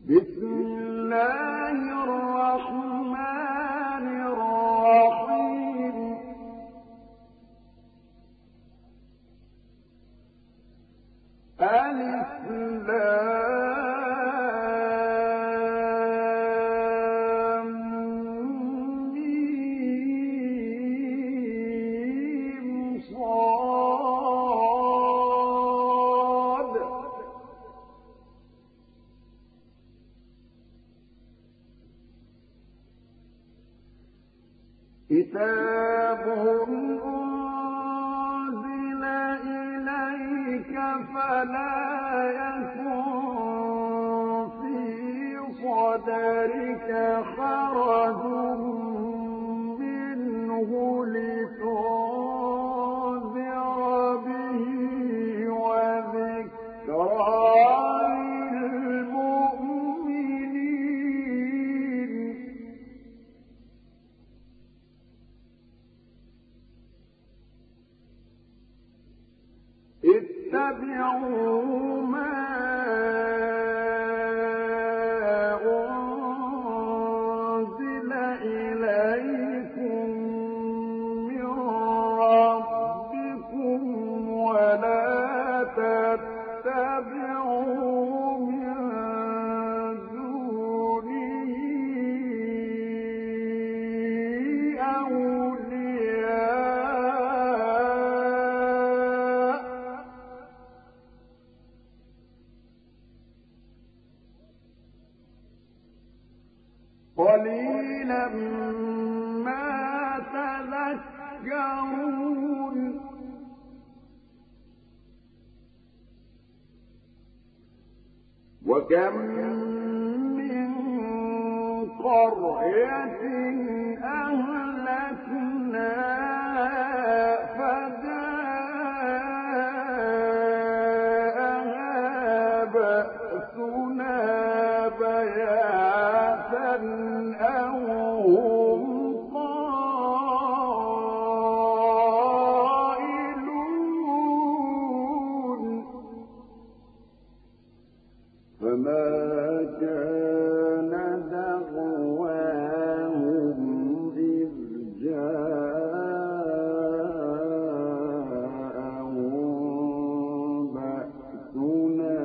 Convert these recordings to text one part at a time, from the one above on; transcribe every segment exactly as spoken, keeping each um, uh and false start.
بسم الله الرحمن الرحيم ألف لام ميم صاد كتاب أنزل إليك فلا يكن في صدرك حرج منه لتنذر به وذكرى للمؤمنين اتبعوا ما أنزل إليكم من ربكم ولا تتبعوا من دونه أولياء قليلا ما تذكرون وكم من قرية أهلكناها فجاءها بأسنا بياتا أو هم قائلون فما كان دعواهم إذ جاءهم بأسنا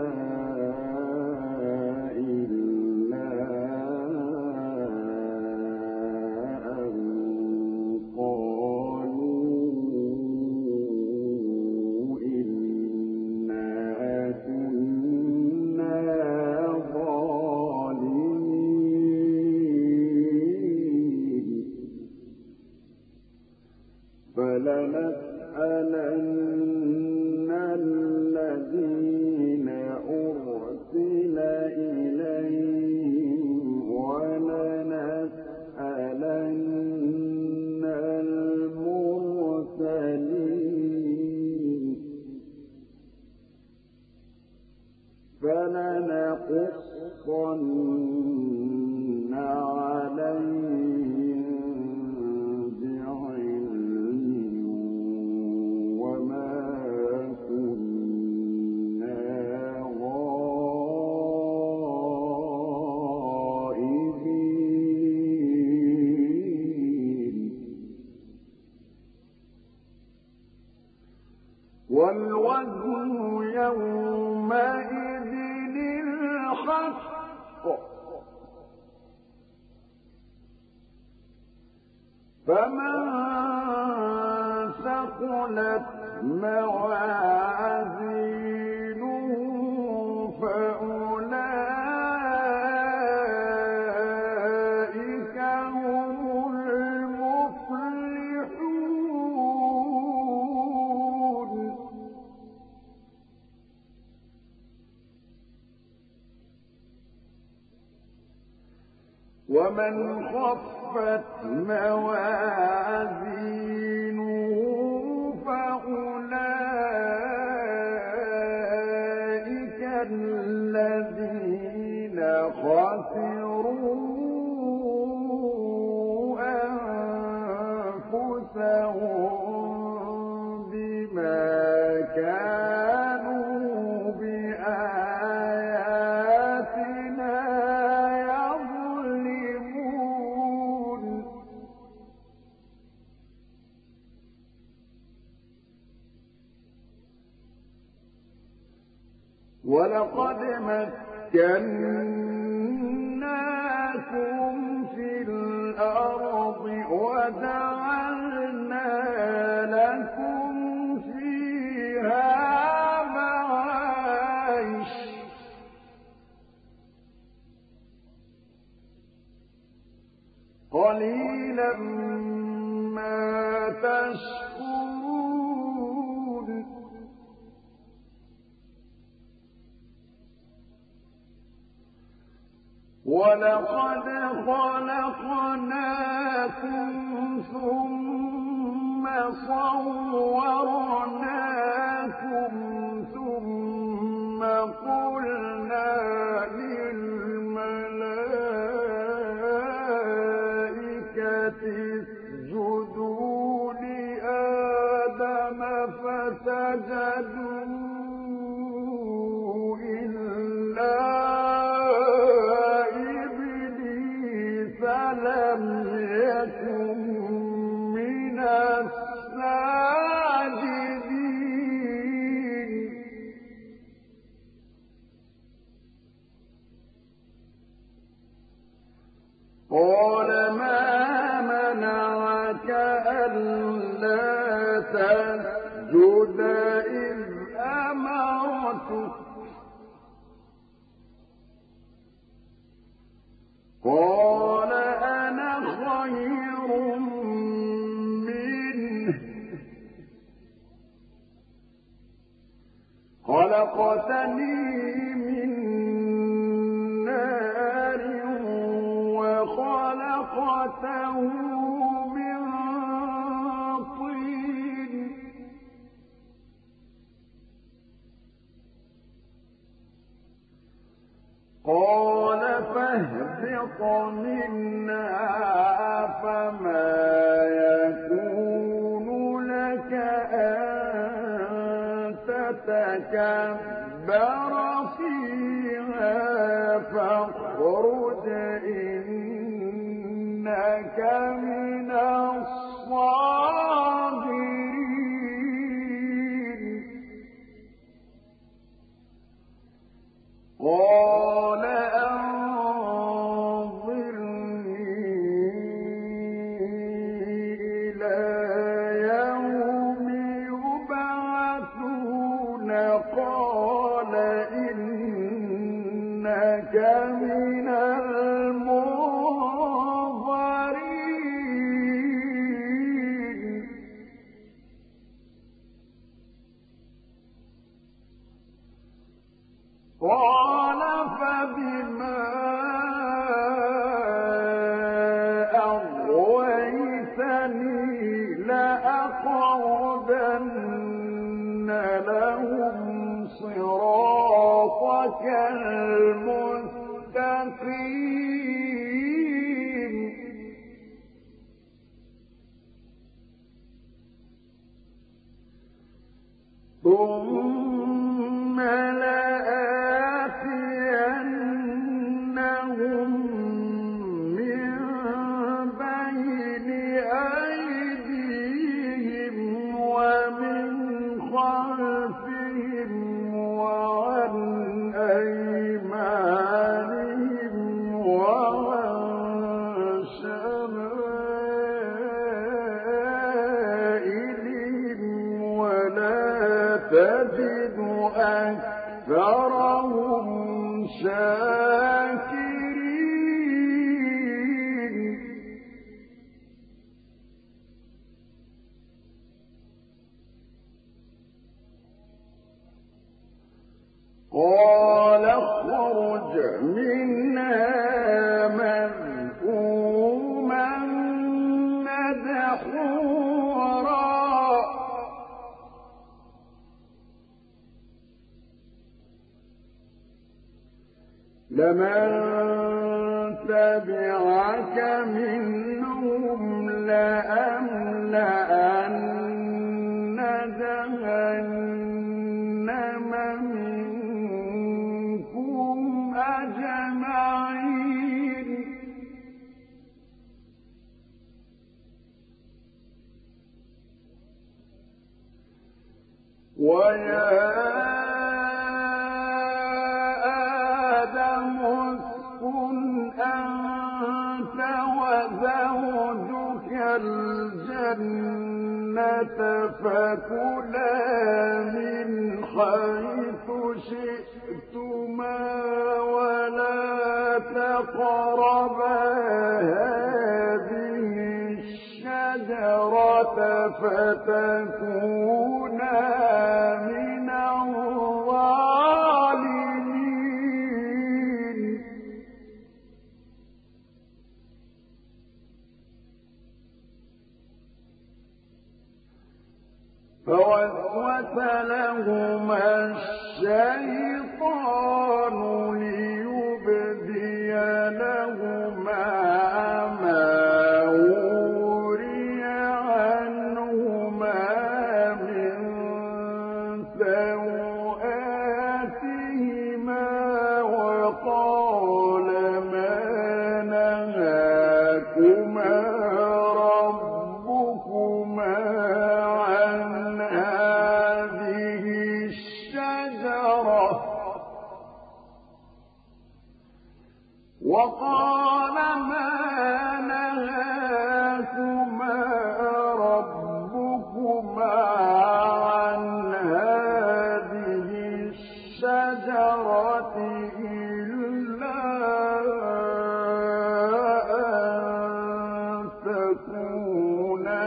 إلا أن قالوا إنا كنا ظالمين فلنسألن الذين أرسل إليهم ولنسألن المرسلين فلنقصن عليهم بعلم وما كنا غائبين والوزن يومئذ الحق فمن ثقلت موازينه فأولئك هم المفلحون ومن خفت موازينه فأولئك الذين خسروا أنفسهم بما كانوا بآياتنا ولقد مكناكم في الأرض وجعلنا لكم فيها معايش قليلا ما تشكرون ولقد خلقناكم ثم صورناكم ثم قلنا للملائكة اسجدوا لآدم فسجدوا إلا لم يكن من الساجدين قال ما منعك ألا تسجد إذ أمرتك قال أنا خير منه خلقتني من نار وخلقته من طين قال فاهبط منها فما يكون لك أن تتكبر فيها فاخرج إنك من الصاغرين قال أنظرني إلى يوم يبعثون قال إنك من المنظرين قال فبما أغويتني لأقعدن لهم صراطك المستقيم ثم لآتينهم من بين أيديهم ومن خلفهم وعن أيمانهم وعن شمائلهم ولا تجد أكثرهم شاكرين قال اخرج منها مذءوما مدحورا لمن تبعك منهم لأملأن جهنم منكم أجمعين ويا اسكن أنت وزوجك الجنة فكلا من حيث شئتما ولا تقربا هذه الشجرة فتكونا من الظالمين. فوسوس لهما الشيطان ليبدي لهما ما وري عنهما من سوآتهما وقال ما نهاكما ربكما عن هذه الشجرة وقال ما نهاكما ربكما عن هذه الشجرة إلا أن تكونا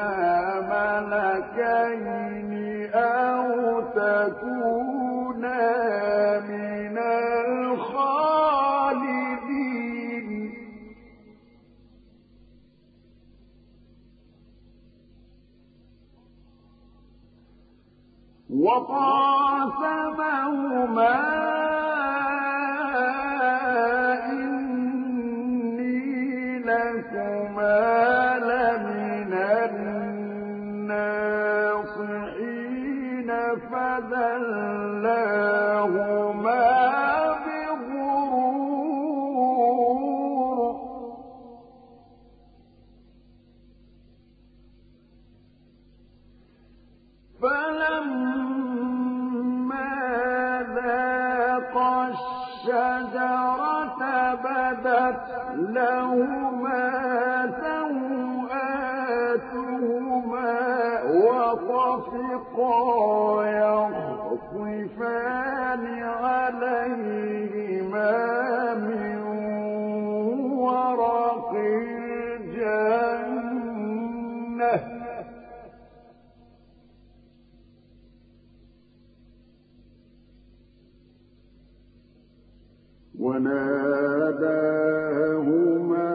ملكين أو تكونا من الخالدين. وقاسمهما إني لكما لمن الناصحين فدلاهما بغرور فلما ذاقا الشجرة بدت لهما سوآتهما وطفقا يخصفان عليهما من ورق الجنة وناداهما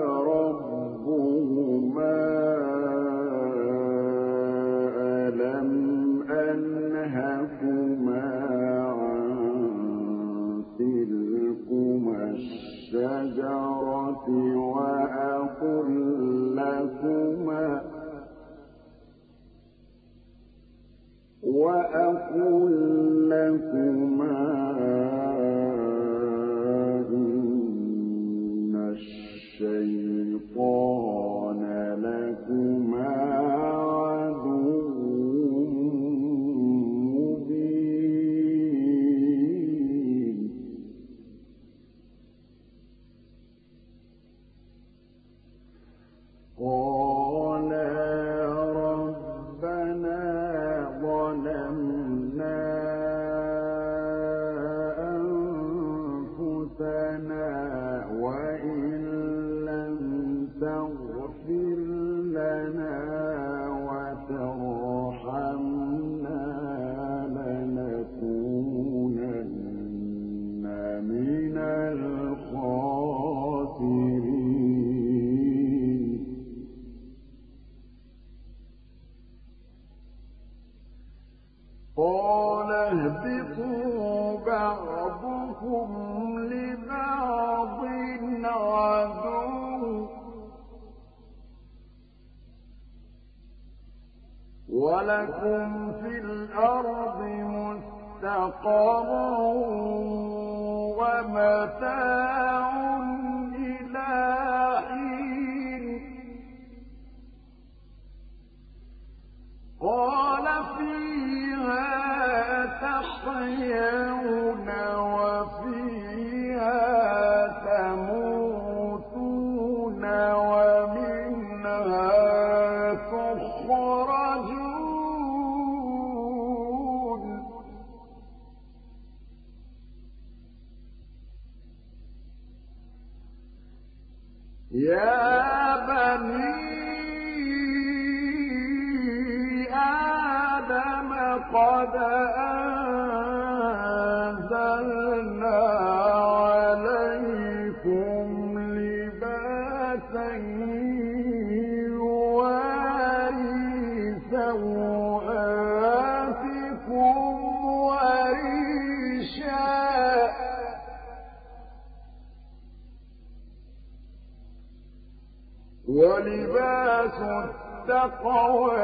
ربهما ألم أنهكما عن تلكما الشجرة وأقل لكما وأقل لكما الشيطان لكما عدو مبين. قالا ربنا ظلمنا أنفسنا وإن تغفر لنا وترحمنا لنكونن من الخاسرين. قال اهبطوا بعضكم لبعض عدو ولكم في الأرض مستقر ومتاع إلى حين. قال فيها تحيون وفيها يا بني آدم قد أنزلنا عليكم لباسا يواري سوآتكم وريشا ولباس التقوى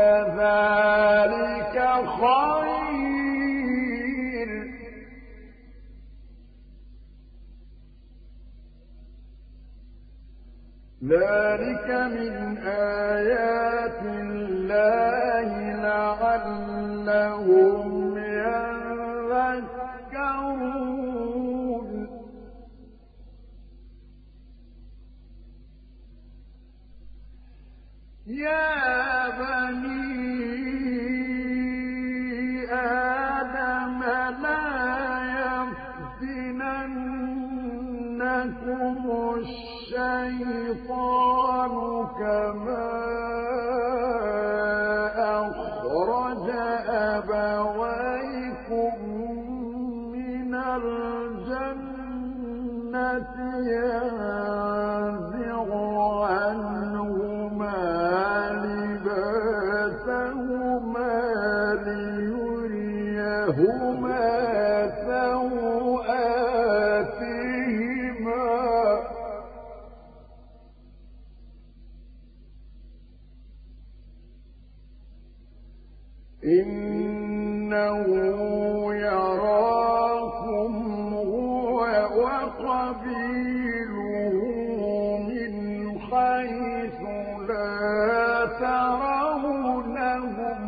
ذلك خير ذلك من آيات الله لعلهم يذكرون يا بني آدم لا يفتننكم الشيطان كما أخرج أبويكم من الجنة ينزع عنهما لباسهما ليريهما سوآتهما إنه يراكم هو وقبيله من حيث لا ترونهم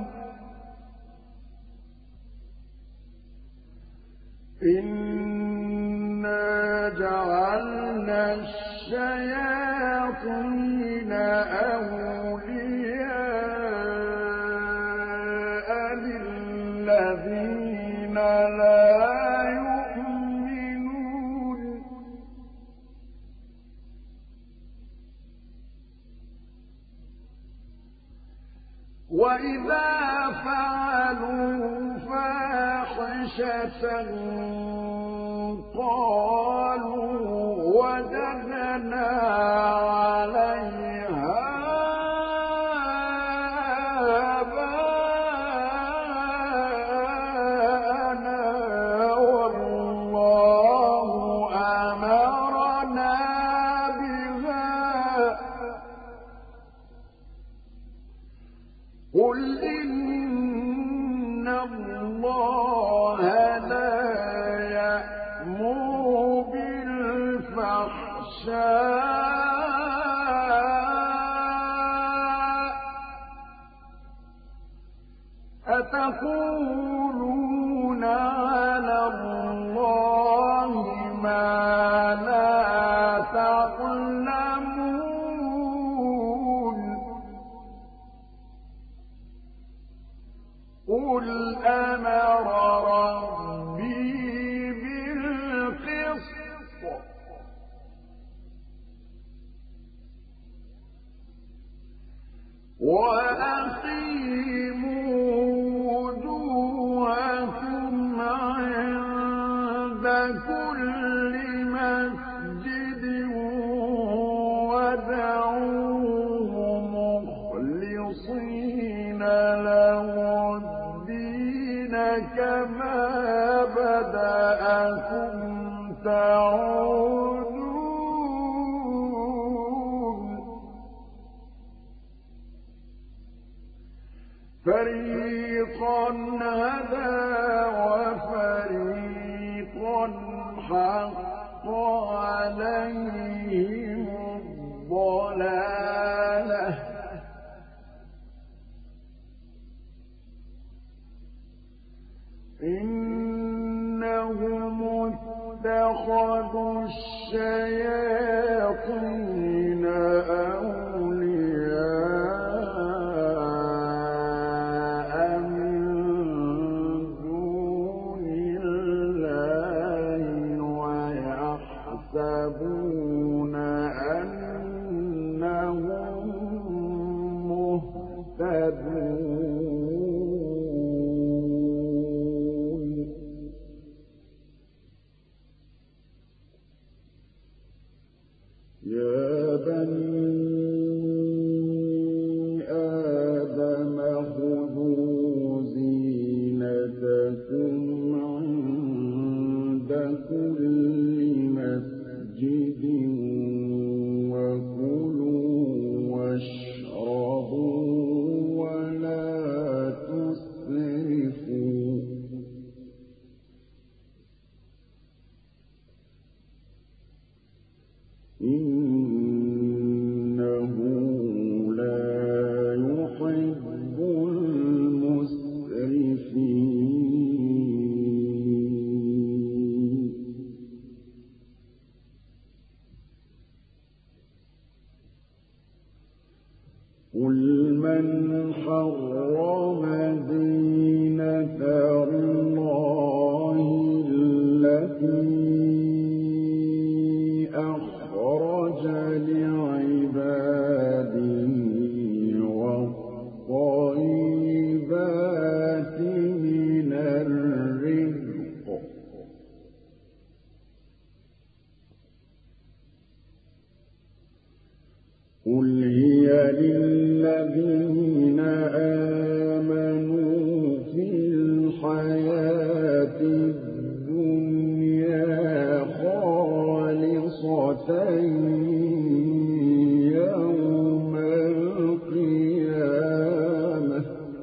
إنا جعلنا الشياطين أولياء للذين لا يؤمنون وإذا فعلوا فاحشة قالوا وجدنا عليها آباءنا والله أمرنا بها قل إن الله لا يأمر بالفحشاء أتقولون على الله ما لا تعلمون قل أمر ربي بالقسط وأقيموا وجوهكم عند كل مسجد ودعوه مخلصين له الدين كما بدأكم تعودون فريقا هدى وفريقا حق عليهم الضلالة إنهم اتخذوا الشياطين أولياء من دون الله ويحسبون أن يا بني آدم خذوا زينتكم عند كل مسجد وكلوا واشربوا ولا تسرفوا إنه لا يحب المسرفين قل من حرم زينة الله التي أخرج لعباده والطيبات من الرزق قل هي للذين آمنوا في الحياة الدنيا خالصة يوم القيامة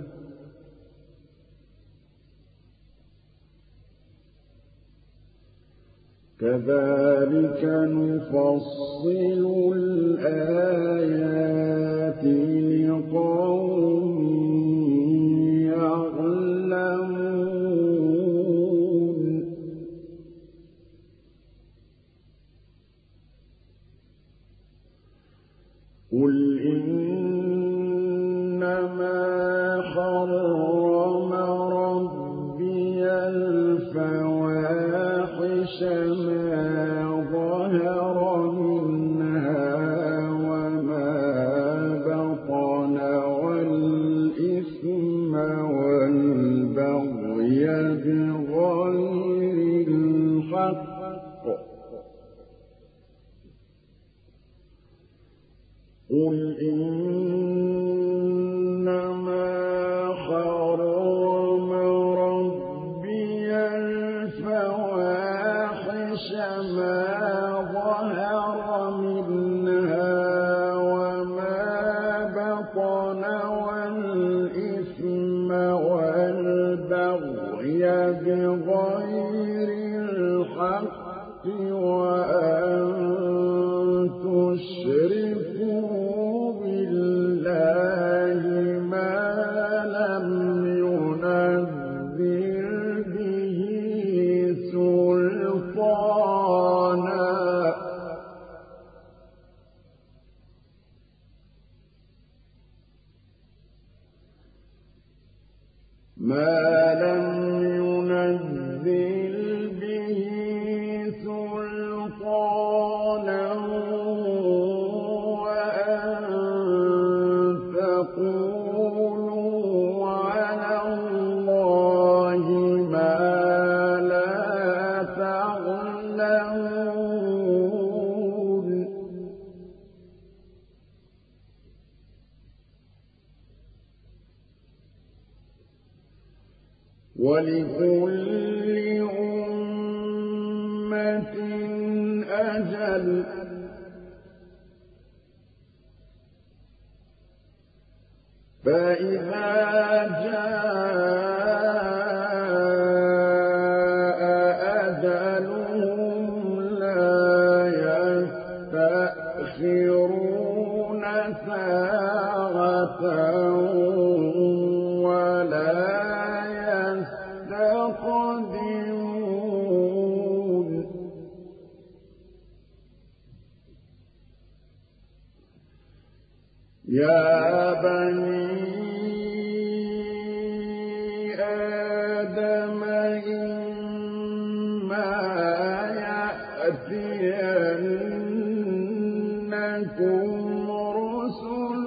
كذلك نفصل الآيات لقوم يعلمون قل إنما حرم ربي الفواحش ما ظهر منها وما بطن والإثم والبغي بغير الحق قل إنما حرم ربي الفواحش ما ظهر منها وما بطن والإثم والبغي بغير الحق وأن تشركوا بالله ما لم ينزل به سلطانا ما لم ينزل به سلطانا وأن تقولوا على الله ما لا تعلمون ولكل أمة أجل فإذا جاء أجلهم لا يستأخرون ساعة ولا يستقدمون يا بني آدم إما يأتينكم رسل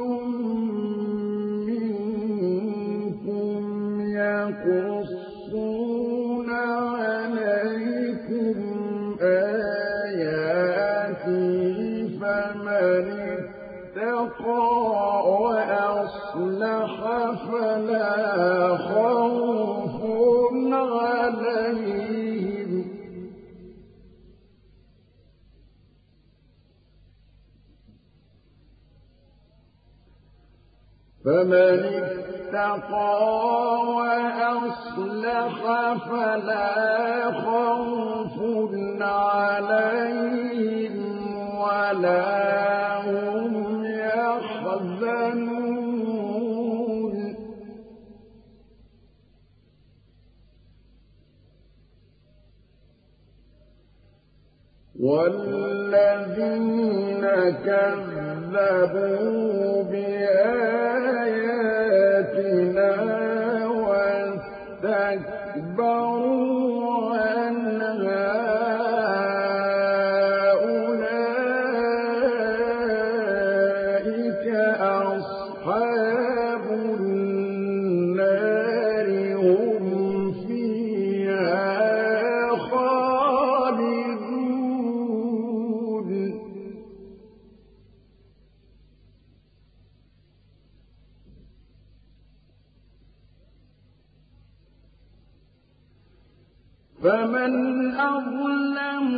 منكم يقصون عليكم آياتي فمن فمن اتقى وأصلح فلا خوف عليهم ولا هم يحزنون والذين كذبوا بآياتنا واستكبروا عنها أولئك أصحاب النار هم فيها خالدون فمن أظلم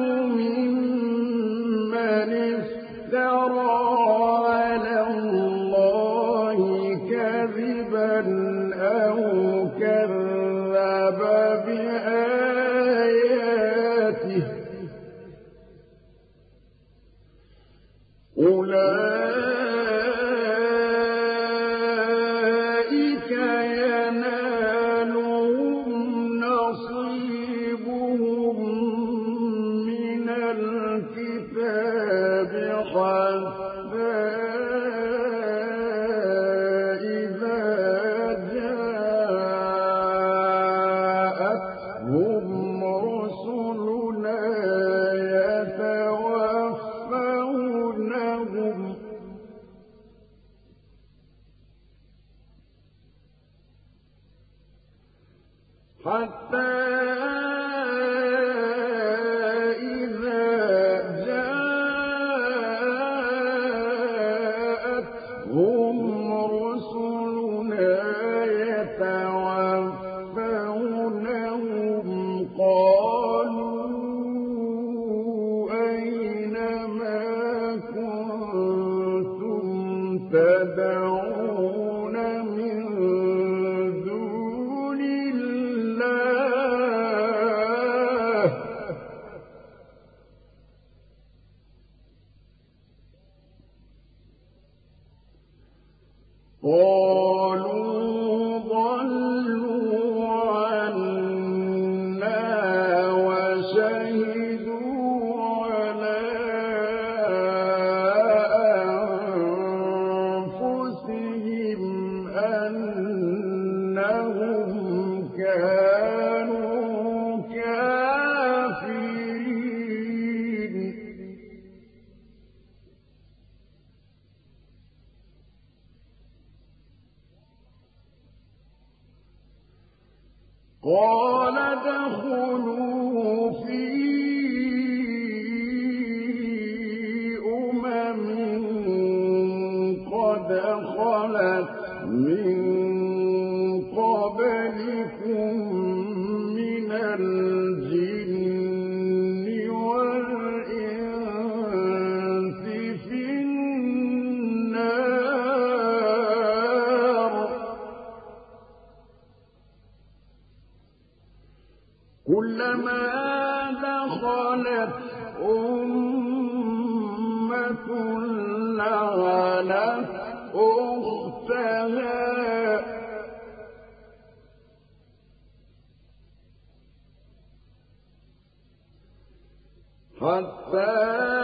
ممن افترى على الله كذبا أو كذب بآياته أولئك ينالهم نصيبهم من الكتاب حتى إذا جاءتهم رسلنا يتوفونهم حتى إذا جاءتهم رسلنا يتوفونهم قالوا أين ما كنتم تدعون من دون الله قالوا ضلوا عنا وشهدوا على أنفسهم أنهم كانوا كافرين قال ادخلوا في أمم قد خلت من قبلكم من الجن والإنس في النار كلما دخلت أمة لعنت أختها حتى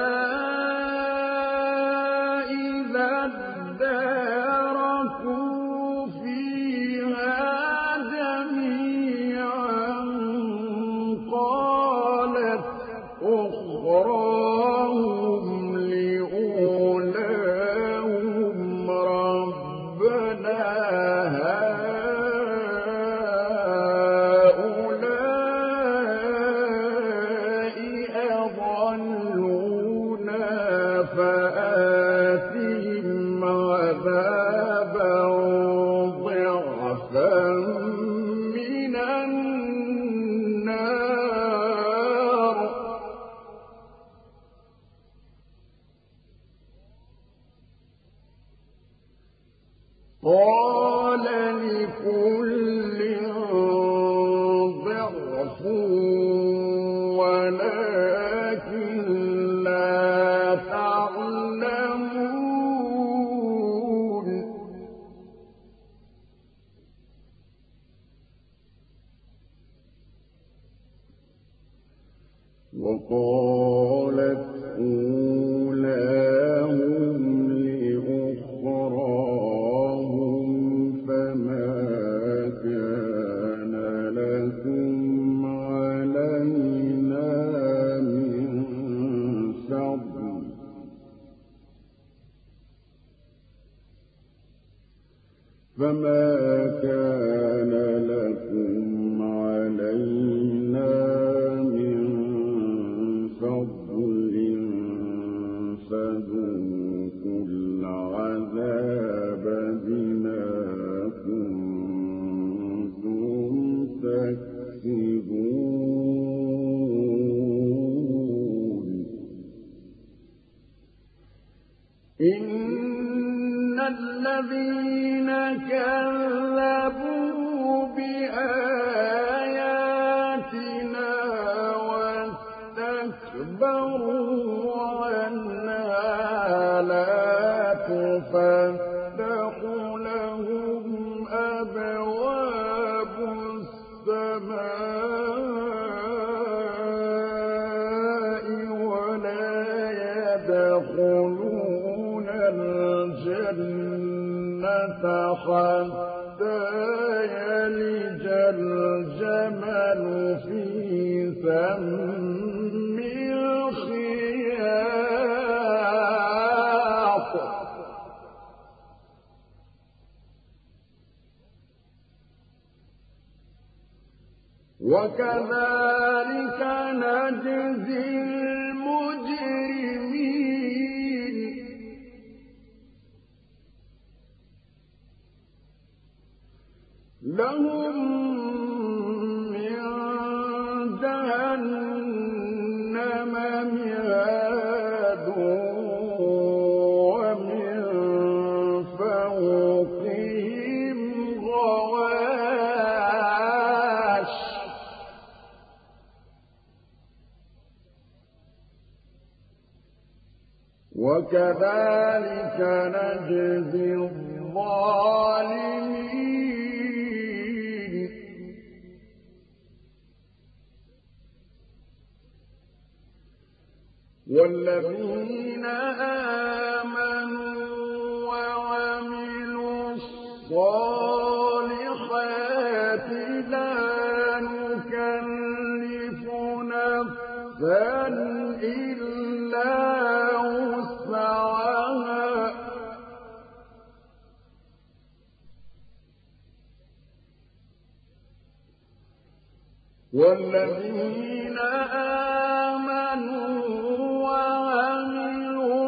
إذا اداركوا فيها جميعا قالت أخراهم لأولاهم ربنا هؤلاء أضلونا قال لكل ضعف ولكن لا تعلمون وقالت أولاهم لأخراهم فما كان لكم علينا من فضل فما كان لكم علينا من فضل فذوقوا العذاب بما كنتم تكسبون إن الذين كذبوا بآياتنا واستكبروا عنها لا تفتح لهم أبواب السماء ولا يدخلون الجنة حتى يلج الجمل في سم الخياط وكذلك نجزي المجرمين لهم من جهنم مهاد ومن فوقهم غواش وكذلك نجزي الظالمين والذين آمنوا وعملوا الصالحات لا نكلف نفسا إلا وسعها والذين آمنوا وعملوا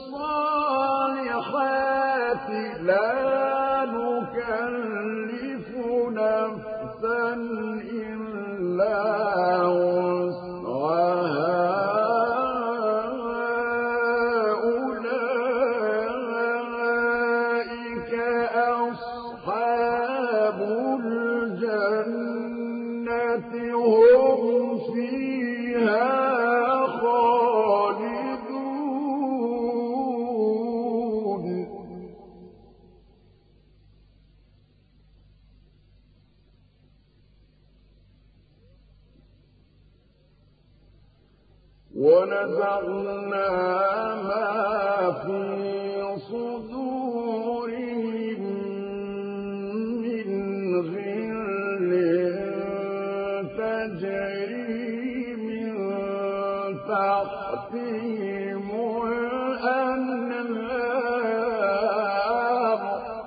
الصالحات لا نكلف نفسا إلا وسعها أولئك أصحاب الجنة هم فيها خالدون ونزعنا ما في صدورهم من غل تجري من تحتهم الأنهار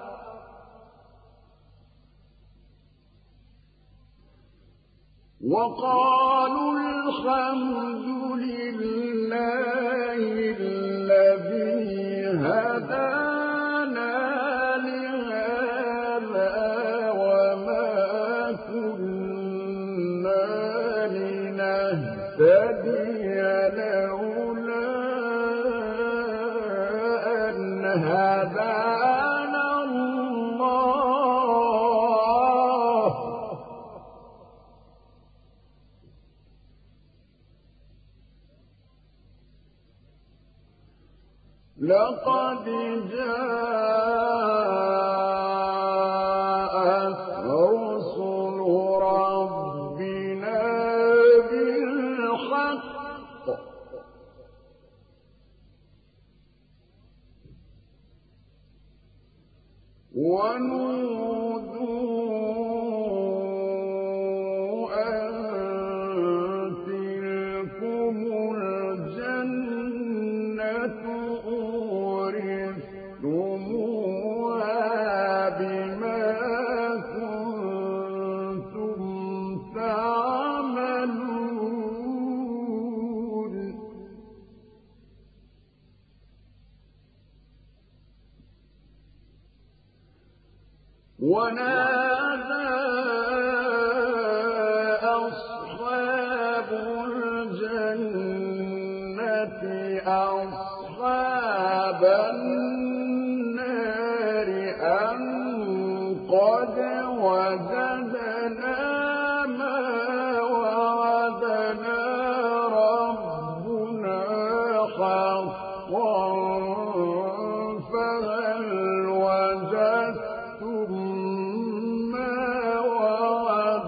وقالوا الحمد لله الذي هدانا لهذا وما كنا لنهتدي لولا أن هدانا الله لقد جاءت رسل ربنا بالحق ونودوا أن تلكم الجنة أورثتموها بما كنتم تعملون ونادى أصحاب الجنة أصحاب النار أن قد وجدنا ما وعدنا ربنا حقا فهل وجدتم ما وعد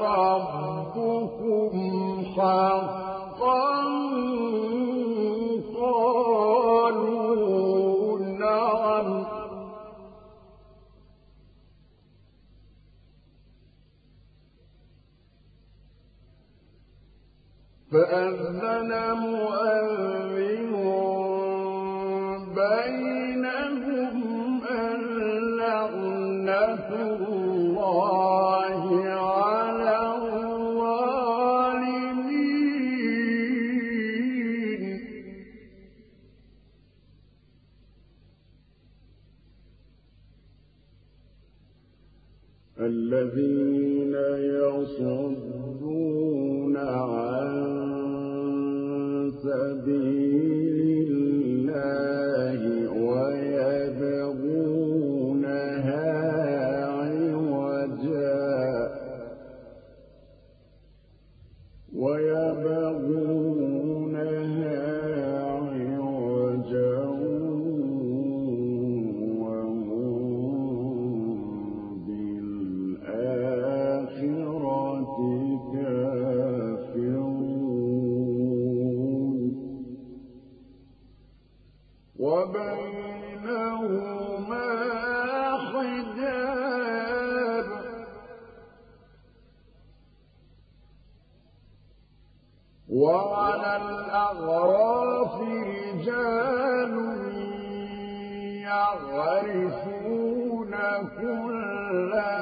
ربكم حقا قالوا نعم فأذن مؤذن بينهم اللعنة الله على الظالمين الذين يصدون عن سبيل الله ويبغونها عوجا ويبغونها عوجا وهم بالآخرة كافرون وبينهما حجاب وعلى الأعراف رجال يعرفون كلا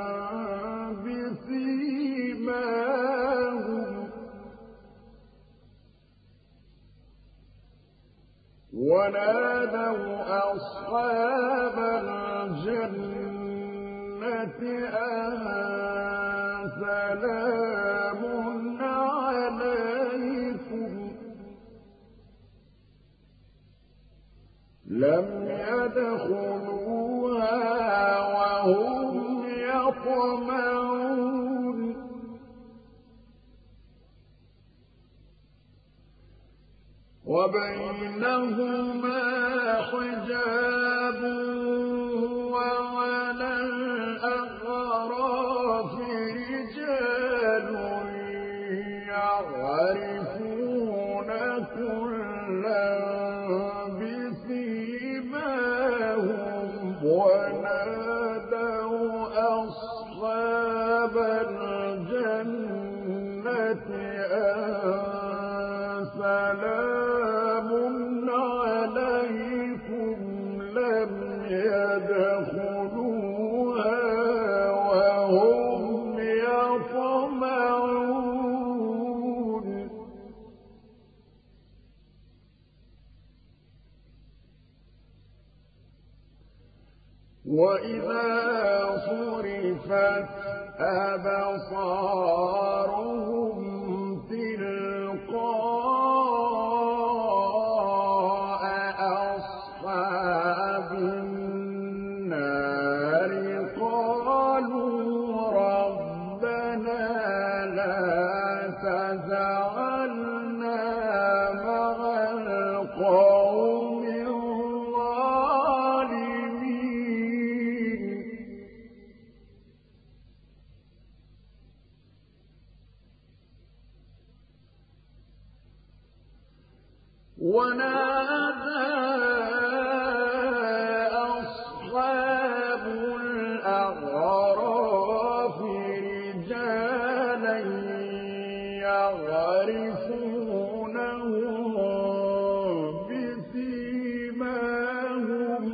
بسيماهم ونادوا أصحاب الجنة أن سلام عليكم لم يدخلوها وهم يطمعون وبينهما حجاب وعلى الأعراف رجال يعرفون كلا بسيماهم ونادوا أصحاب الجنة أن سلام عليكم لم يدخلوها وهم يطمعون وإذا صرفت أبصارهم تلقاء أصحاب النار قالوا ربنا لا تجعلنا مع القوم ونادى أصحاب الأعراف رجالا يعرفونهم بسيماهم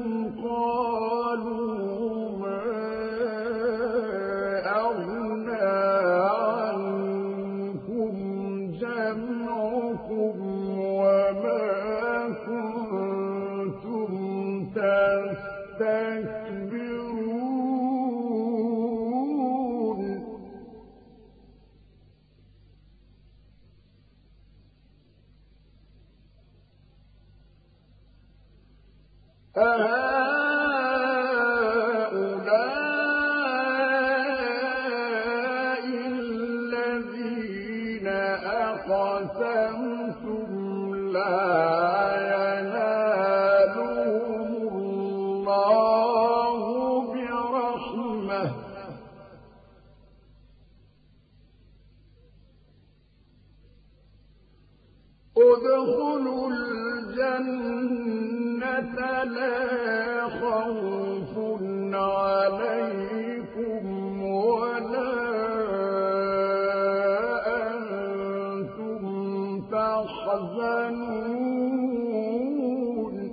قالوا ما أغنى عنكم جمعكم وما كنتم تستكبرون أهؤلاء الذين أقسمتم لا ينالهم الله برحمة ادخلوا الجنة لا خوف عليكم ولا أنتم تحزنون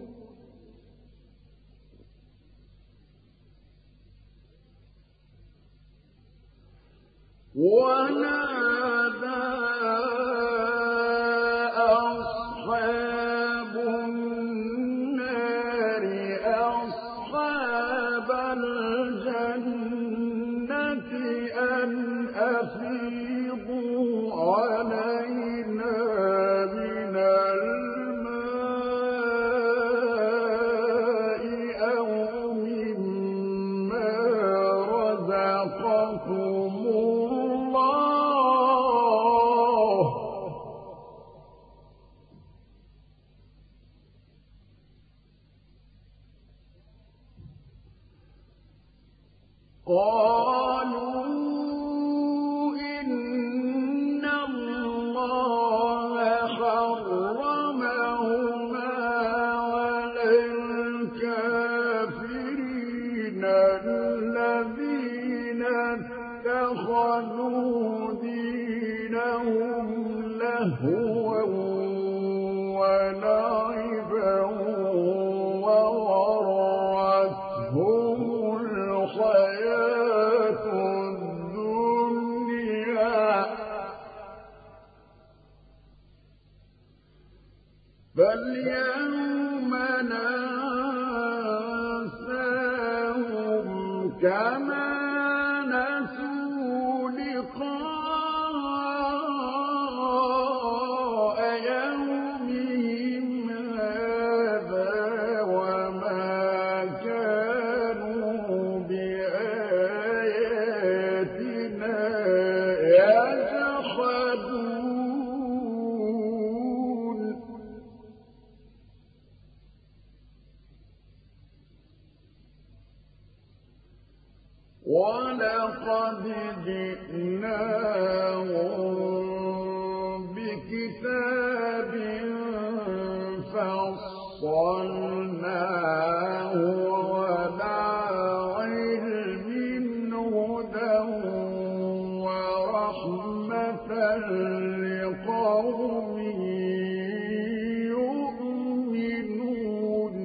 ونادى أصحاب النار أصحاب الجنة أن أفيضوا علينا من الماء أو مما رزقكم الله قالوا إن الله حرمهما على الكافرين الذين اتخذوا دينهم لهوا ولعبا وغرتهم الحياة الدنيا فاليوم ننساهم كما نسوا لقاء يومهم هذا وما كانوا بآياتنا يجحدون ولقد جئناهم بكتاب فصلناه على علم هدى ورحمة لقوم يؤمنون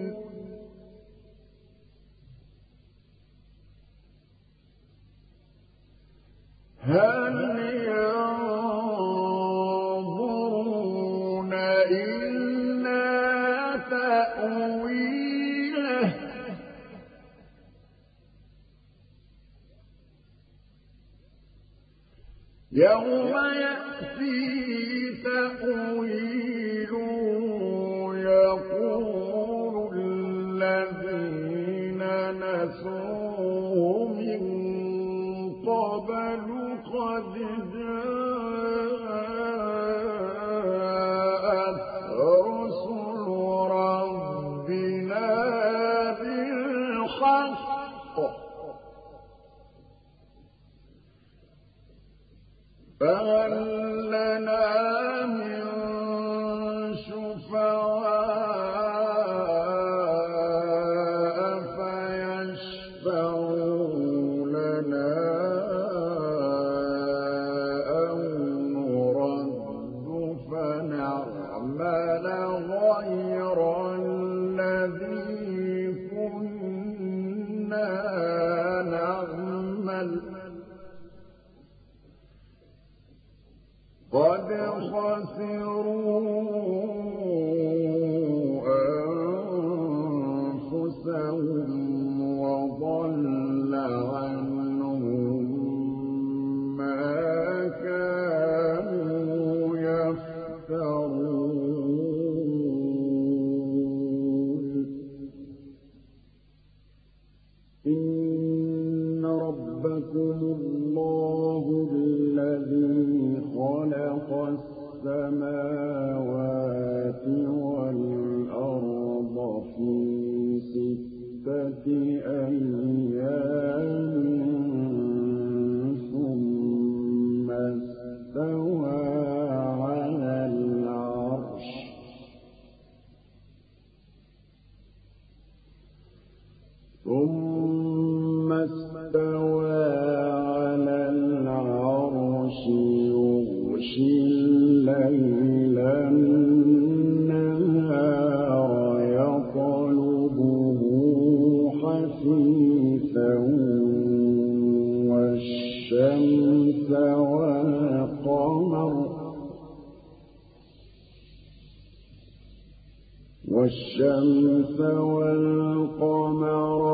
هل ينظرون إلا تأويله يوم يأتي تأويله يقول الذين نسوه من قبل قد جاءت رسل ربنا بالحق فهل لنا غير الذي كنا نعمل قد خسروا أنفسهم وضل عنهم ما كانوا يفترون إن ربكم الله الذي خلق السماوات والأرض في ستة أيام ثم استوى على العرش ثم استوى على العرش يغشي الليل النهار يطلبه حثيثا والشمس والقمر والشمس والقمر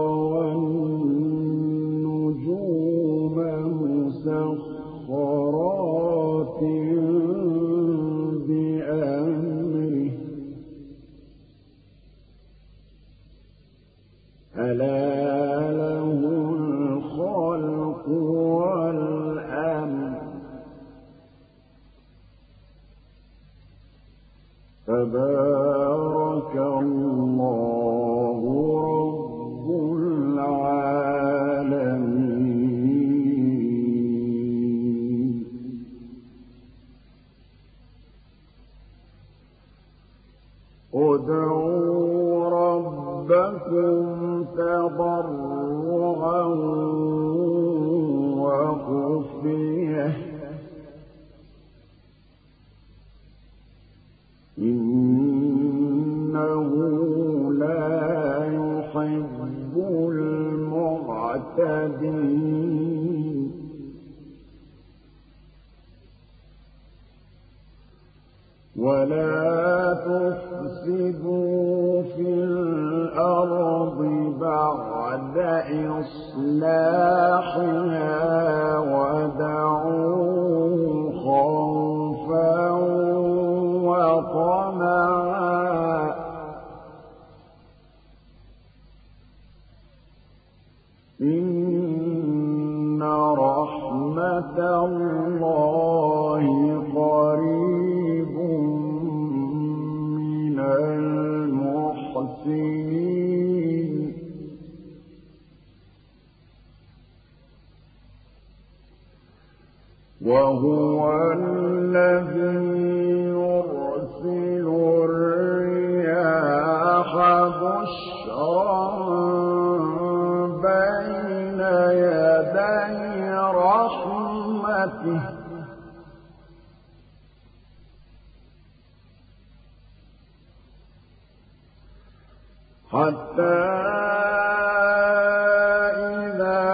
والنجوم مسخرات بأمره ألا له الخلق والأمر تبارك الله رب العالمين ادعوا ربكم تضرعا وخفية إنه لا يحب المعتدين ولا تفسدوا في الأرض بعد إصلاحها ودعوه خوفا وطمعا إن رحمة الله قريب من المحسنين وهو الذي يرسل الرياح بشرا بين يدي رحمته حتى إذا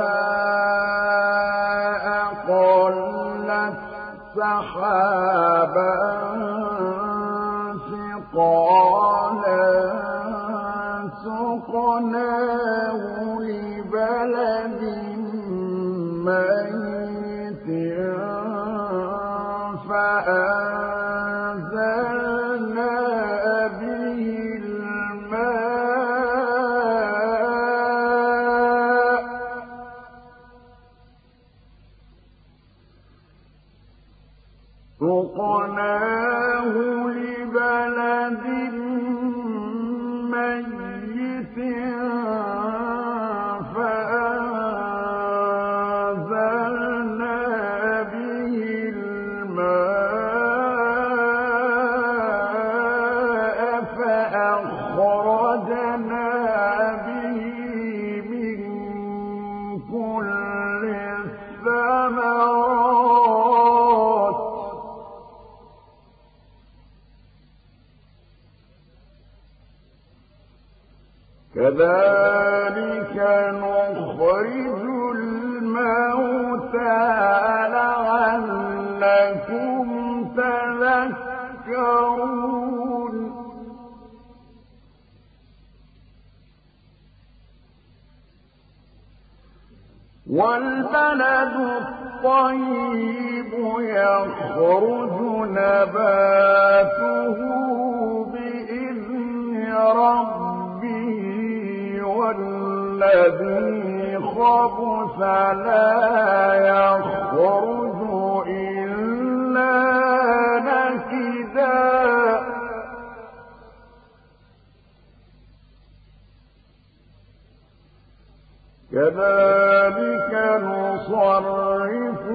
أقلت سحابا ثقالا سقناه لبلد ميت فأنزلنا به الماء سقناه لبلد ميت كذلك نخرج الموتى لعلكم تذكرون والبلد الطيب يخرج نباته بإذن ربه والذي خبث لا يخرج إلا نكدا كذلك نصرف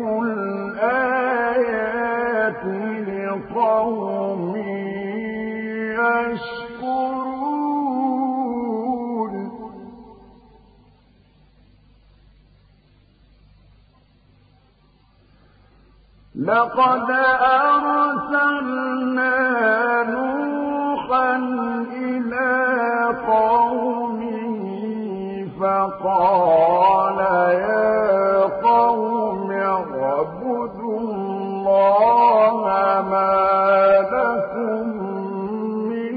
الآيات لقوم يشكرون لقد أرسلنا نوحا إلى قومه فقال يا قوم اعبدوا الله ما لكم من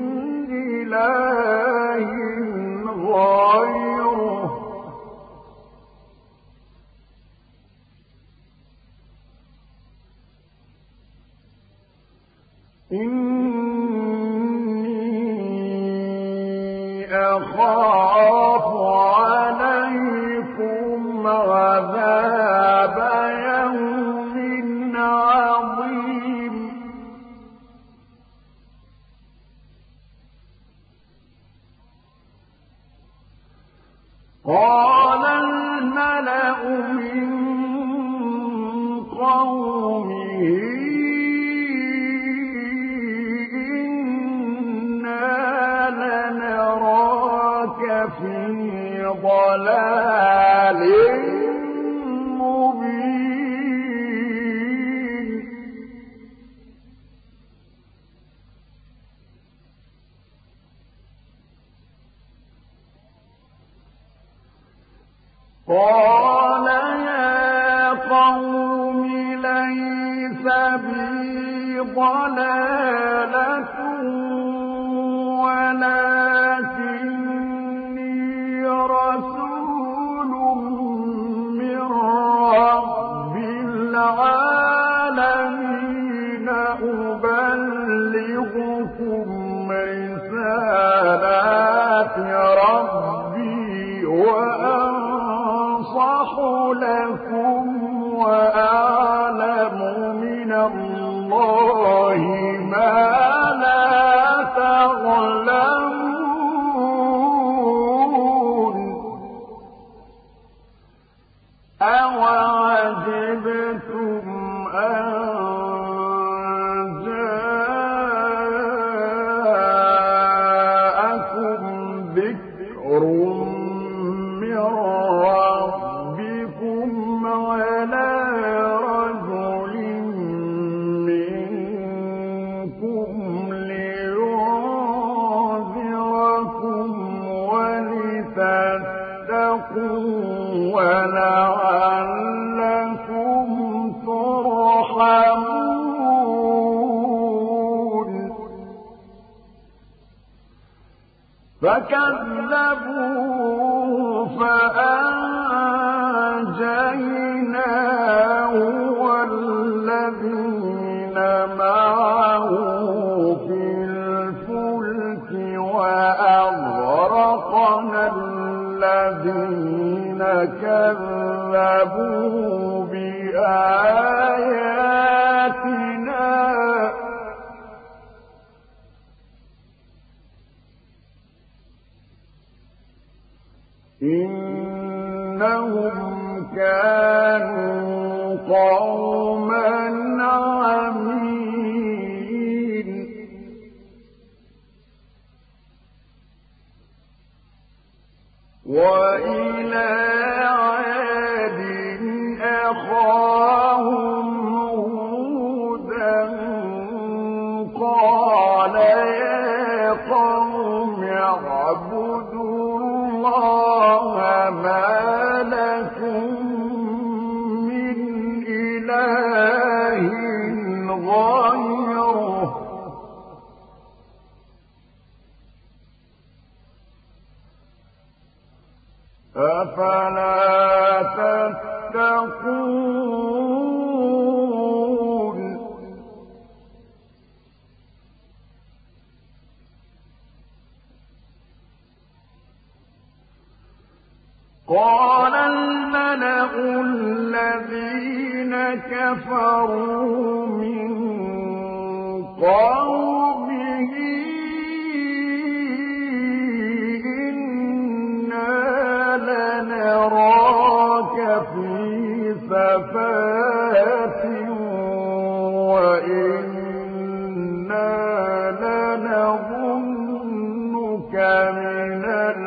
إله غيره إني أخاف عليكم عذاب يوم عظيم قال الملأ من قومه في ضلال مبين قال يا قوم ليس بي ضلالة ولكن رسول من رب العالمين أبلغكم رسالات ربي وأنصح لكم وأعلم من الله ما لا تعلمون أَوَعَجِبْتُمْ أَن جَاءَكُمْ ذِكْرٌ مِّن رَّبِّكُمْ عَلَىٰ رَجُلٍ مِّنكُمْ لِيُنذِرَكُمْ وَلِتَتَّقُوا وَلَعَلَّكُمْ تُرْحَمُونَ فَكَذَّبُوهُ فَأَنجَيْنَاهُ وَالَّذِينَ مَعَهُ فِي الْفُلْكِ وَأَغْرَقْنَا الَّذِينَ كَذَّبُوا بِآيَاتِنَا إِنَّهُمْ كَانُوا قَوْمًا عَمِينَ وَإِلَىٰ عَادٍ أَخَاهُمْ هُودًا قَالَ يَا قَوْمِ اعْبُدُوا اللَّهَ مَا لَكُم مِّنْ إِلَٰهٍ غَيْرُهُ أَفَلَا تَتَّقُونَ قَالَ الْمَلَأُ الَّذِينَ كَفَرُوا مِن قَوْمِهِ إِنَّا لَنَرَاكَ فِي سَفَاهَةٍ وَإِنَّا لَنَظُنُّكَ مِنَ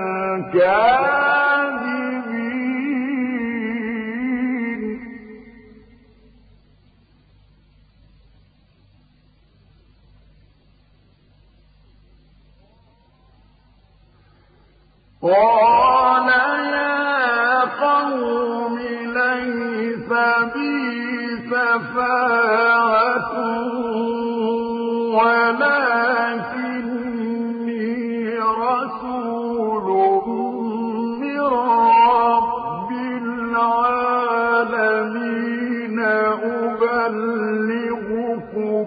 الْكَاذِبِينَ قَالَ يَا قَوْمِ لَيْسَ بِي سَفَاهَةٌ وَلَٰكِنِّي رَسُولٌ مِّن رَّبِّ الْعَالَمِينَ أُبَلِّغُكُمْ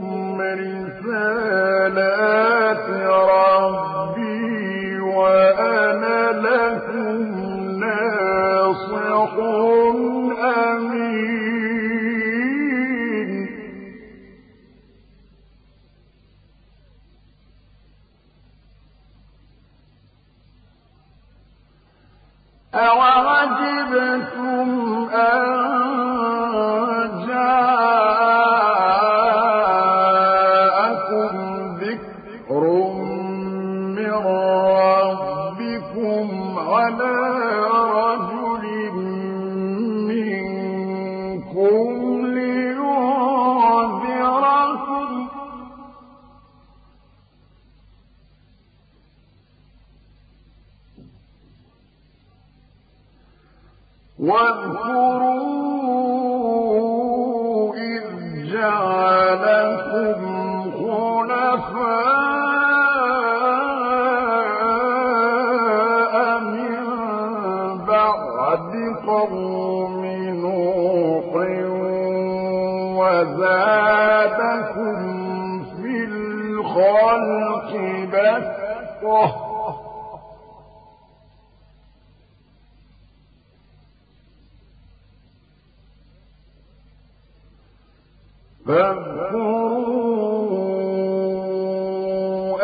رِسَالَاتِ رَبِّي وَأَنَا لَكُمْ نَاصِحٌ أَمِينٌ أَوَعَجِبْتُمْ أَن جَاءَكُمْ ذِكْرٌ مِّن رَّبِّكُمْ عَلَىٰ رَجُلٍ مِّنكُمْ لِيُنذِرَكُمْ ۚ واذكروا إذ جعلكم خلفاء من بعد قوم نوح وزادكم في الخلق بسطة فاذكروا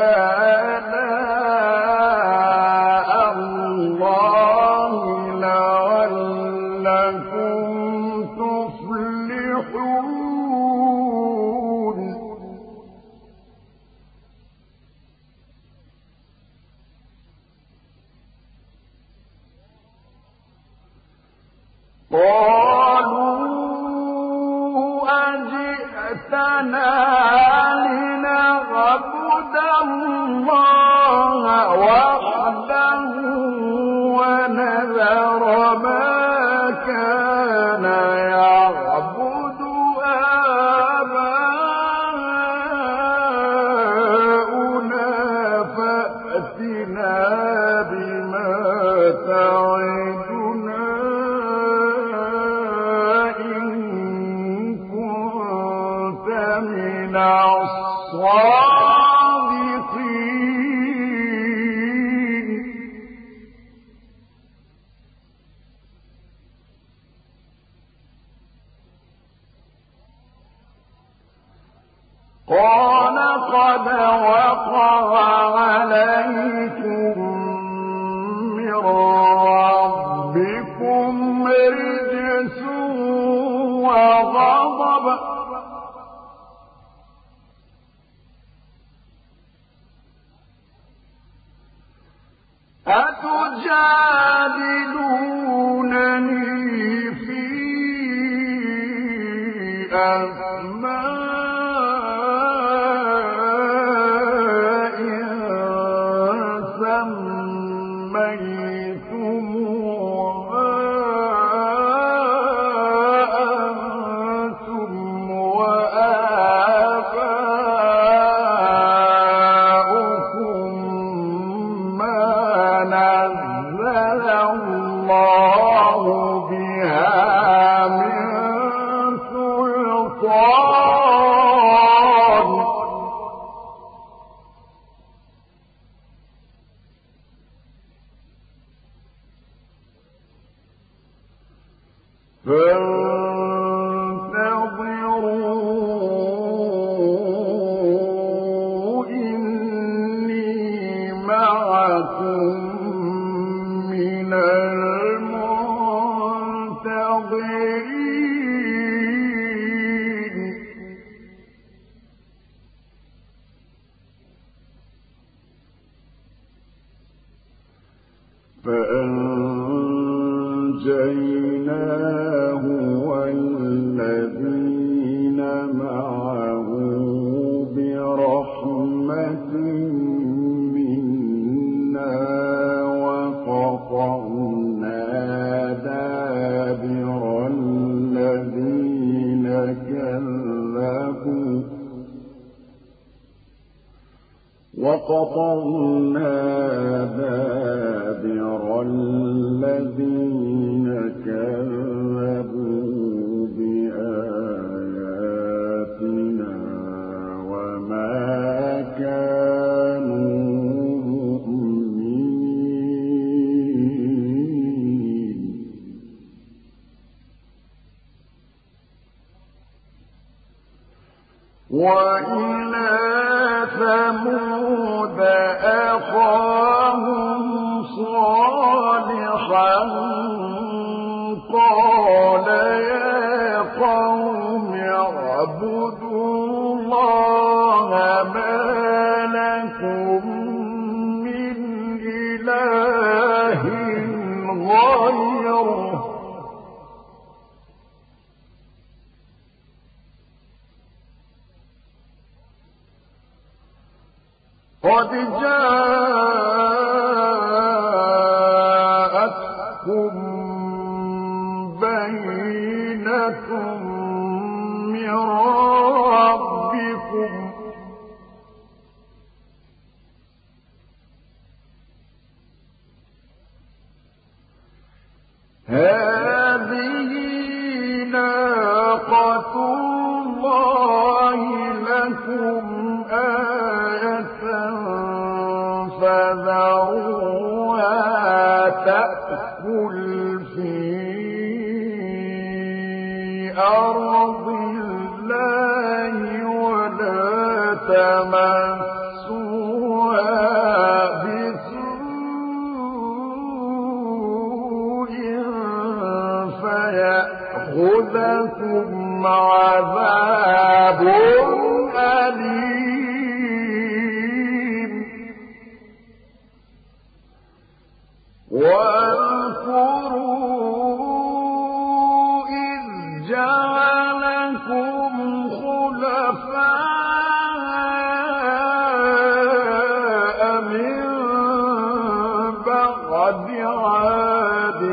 آلاء الله لعلكم تفلحون قالوا أجئتنا لنعبد الله وحده ونذر ما كان يعبد آباؤنا فأتنا بما تعدنا من الصادقين قال قد وقع عليكم من ربكم رجس وغضب أتجادلونني في أسماء سميتموها نزل الله بها من سلطان فانتظروا إني معكم من المنتظرين فأنجيناه والذين معه برحمة منا وقطعنا دابر الذين كذبوا وقطعنا دابر الذين كذبوا بآياتنا وما كانوا مؤمنين وإلى ثمود أخاهم صالحا قال يا قوم اعبدوا الله ما لكم من إله غيره قد جاءتكم بينة من ربكم هذه ناقة الله لكم آية فذروها تأكل في أرض الله ولا تمسوها بسوء فيأخذكم عذاب أليم واذكروا إذ جعلكم خلفاء من بعد عاد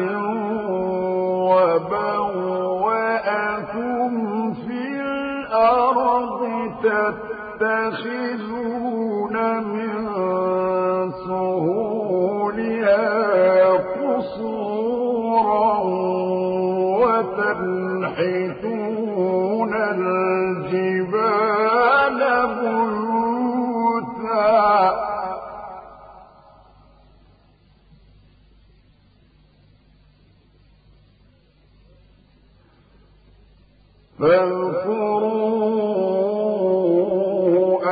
وبوأكم في الأرض تتخذون من سهولها قصورا وتنحتون الجبال بيوتا فاذكروا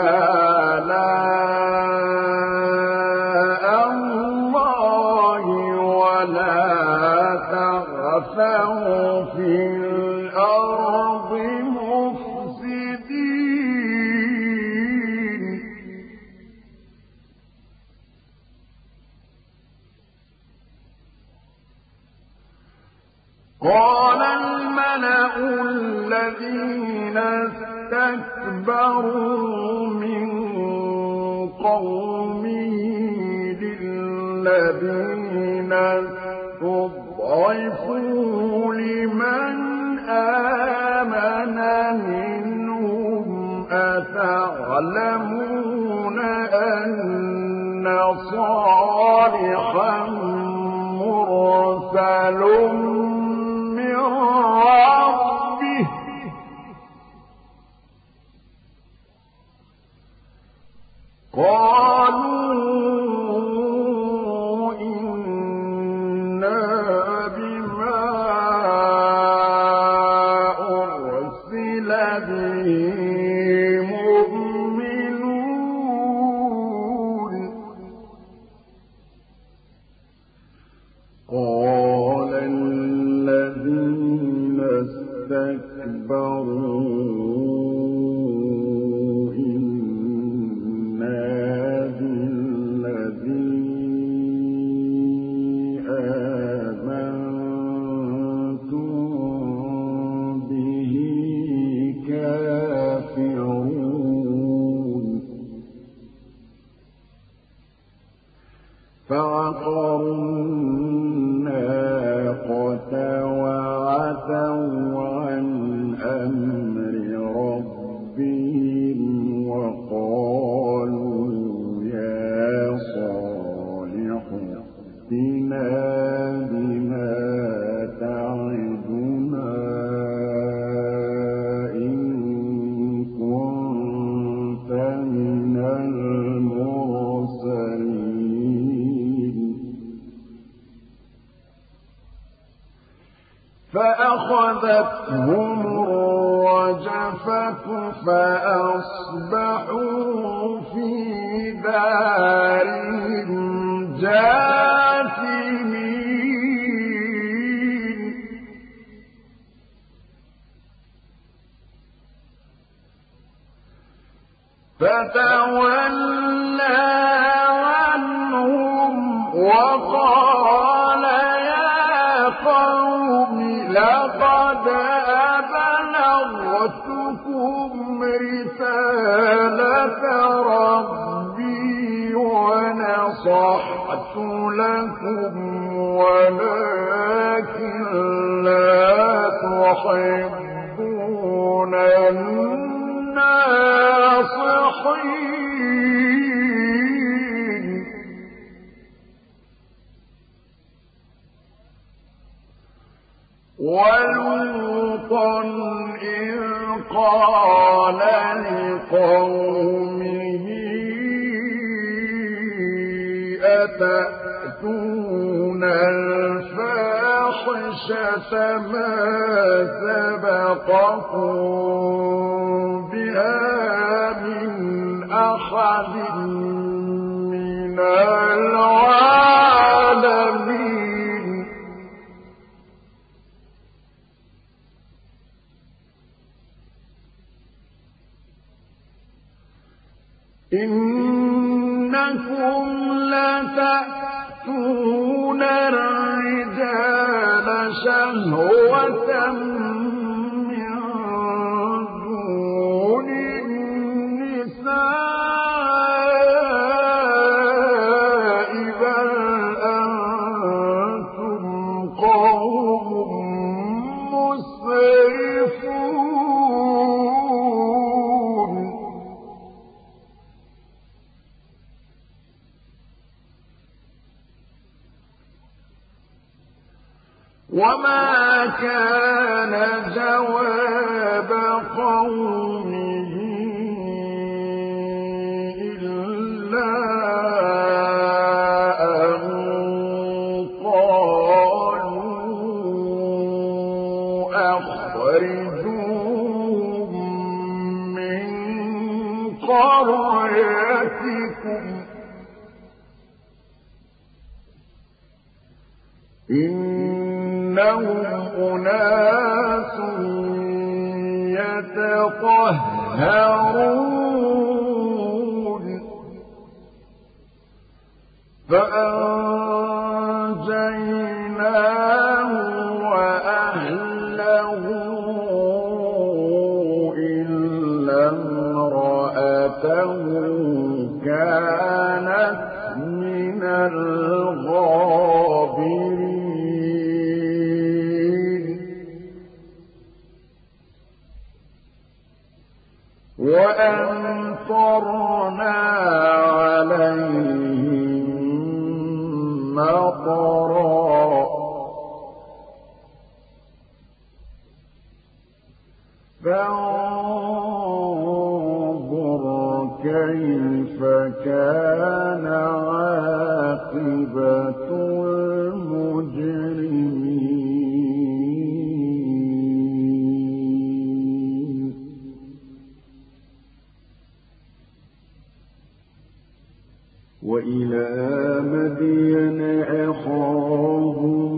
آلاء الله ولا تعثوا في الأرض مفسدين قال الملأ الذين استكبروا من قومه للذين استضعفوا لمن آمن منهم أتعلمون أن صالحا مرسل من ربه قالوا إنا بما أرسل به مؤمنون قال الذين استكبروا فعقروا الناقة وعتوا عن أمر ربهم وقالوا يا صالح ائتنا بما تعدنا إن كنت من المرسلين فأخذتهم الرجفة فأصبحوا في دارهم جاثمين فتولى عنهم وقال يا قوم لقد أبلغتكم رسالة ربي ونصحت لكم ولكن لا تحبون الناصحين ولوطا إذ قال لقومه أتأتون الفاحشة ما سبقكم بها من أحد من العالمين إنكم لتأتون الرجال شهوة من دون النساء بل أنتم قوم مسرفون وما كان جواب قومه إلا أن قالوا أخرجوهم من قريتكم إنهم أناس يتطهرون فأنجيناه وأهله إلا امرأته كانت من الغابرين وأمطرنا عليهم مطرا فانظر كيف كان عاقبة المجرمين. وإلى مدين أخاهم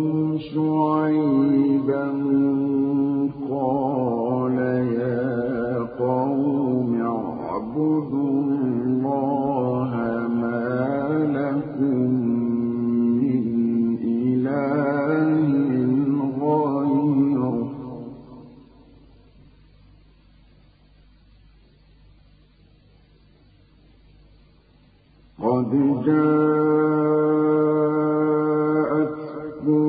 شعيبا قال يا قوم اعبدوا الله ما لكم من إله غيره قد جاءتكم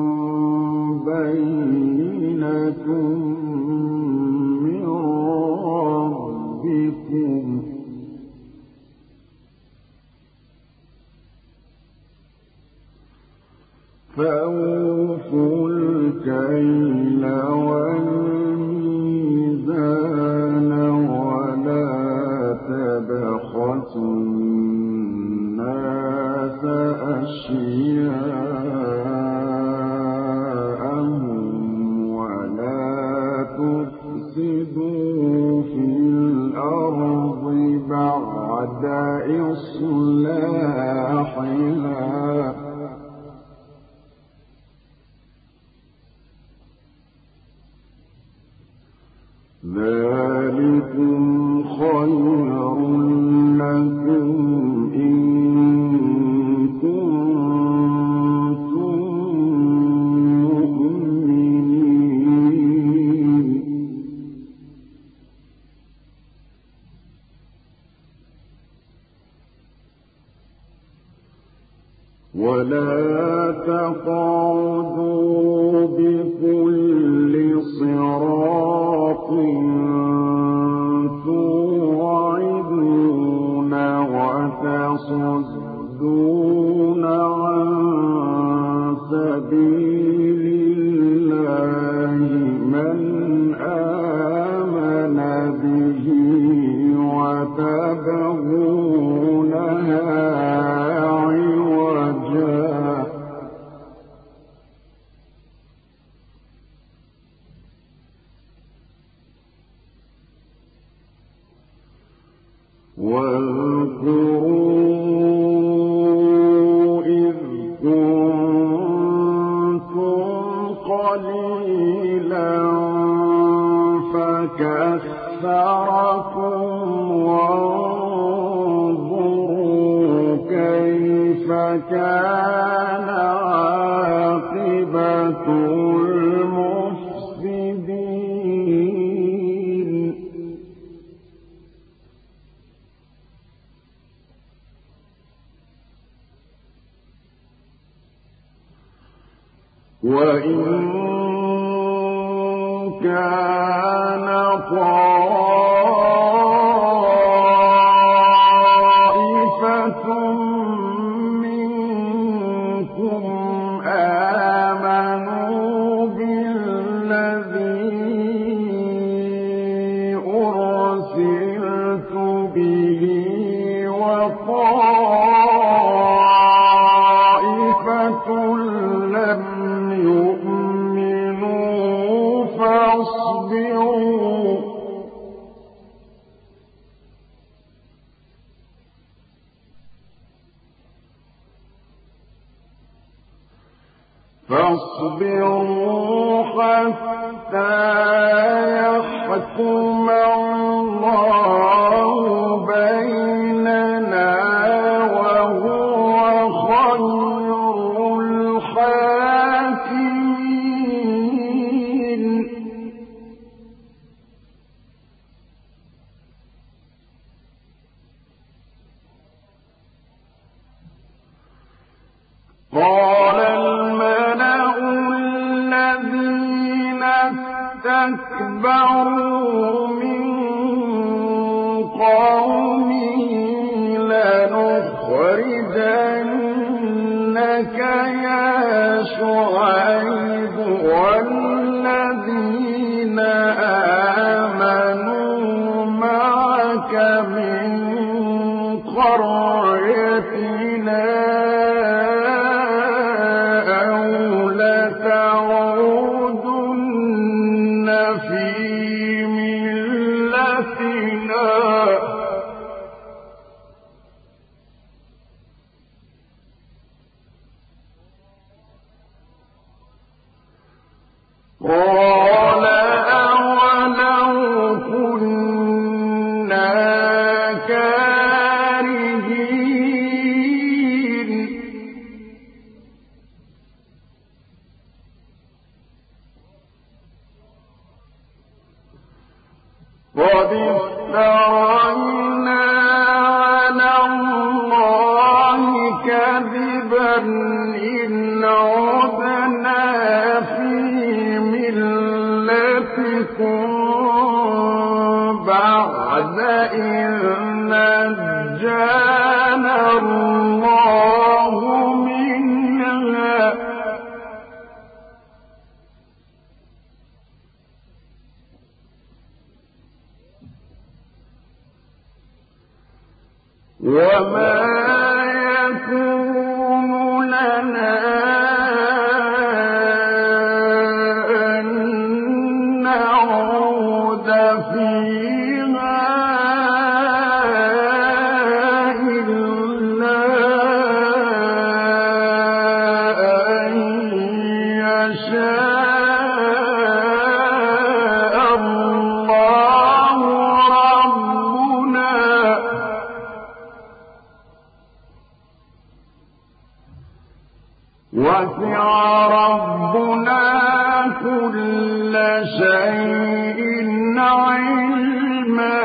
بينة من ربكم فأوفوا الكيل والميزان ولا تبخسوا الناس أشياءهم ولا تفسدوا في الأرض بعد إصلاحها ذلكم خير لكم إن كنتم مؤمنين. ولا تقعدوا بكل صراط توعدون وتصدون عن سبيل الله من آمن به وتبغونها عوجا واذكروا إذ كنتم قليلا فكثركم وانظروا كيف كان عاقبة المفسدين. وإن كان طائفة منكم آمنوا بالذي أرسلت به وطائفة لم يؤمنوا فاصبروا فاصبروا حتى يحكم الله بيننا وهو خير الحاكمين. قال الملأ الذين استكبروا من قومه لنخرجن إنك يا شعيب والذين آمنوا معك من قريتنا أو لتعودن في ملتنا قال أولو كنا كارهين قد افترينا على الله كذبا إن عدنا في ملتكم بعد إذ نجانا الله منها وما يكون لنا أن نعود فيها إلا أن يشاء الله ربنا وسع ربنا كل شيء علما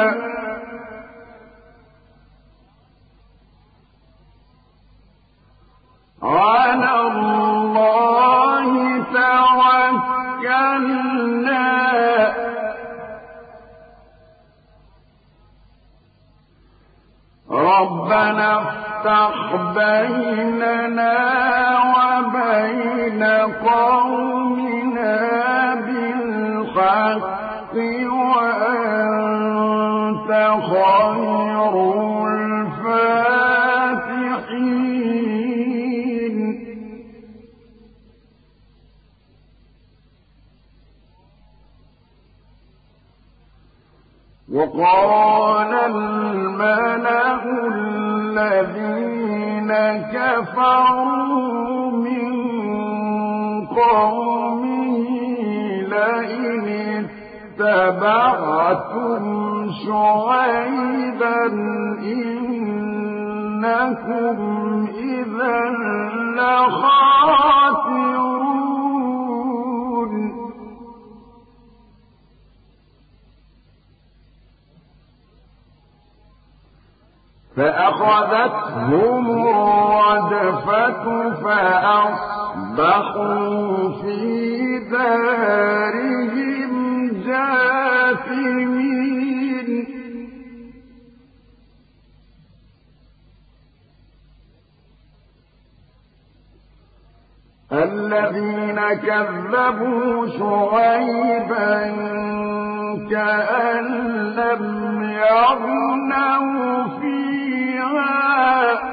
على الله توكلنا ربنا افتح بيننا وبين قومنا بالحق وأنت خير الفاتحين وقال الملأ الذين كفروا من قومه لئن اتبعتم شعيبا إنكم إذا لخاسرون فأخذتهم الرجفة فأصبحوا في دارهم جاثمين الذين كذبوا شعيبا كأن لم يغنوا فيها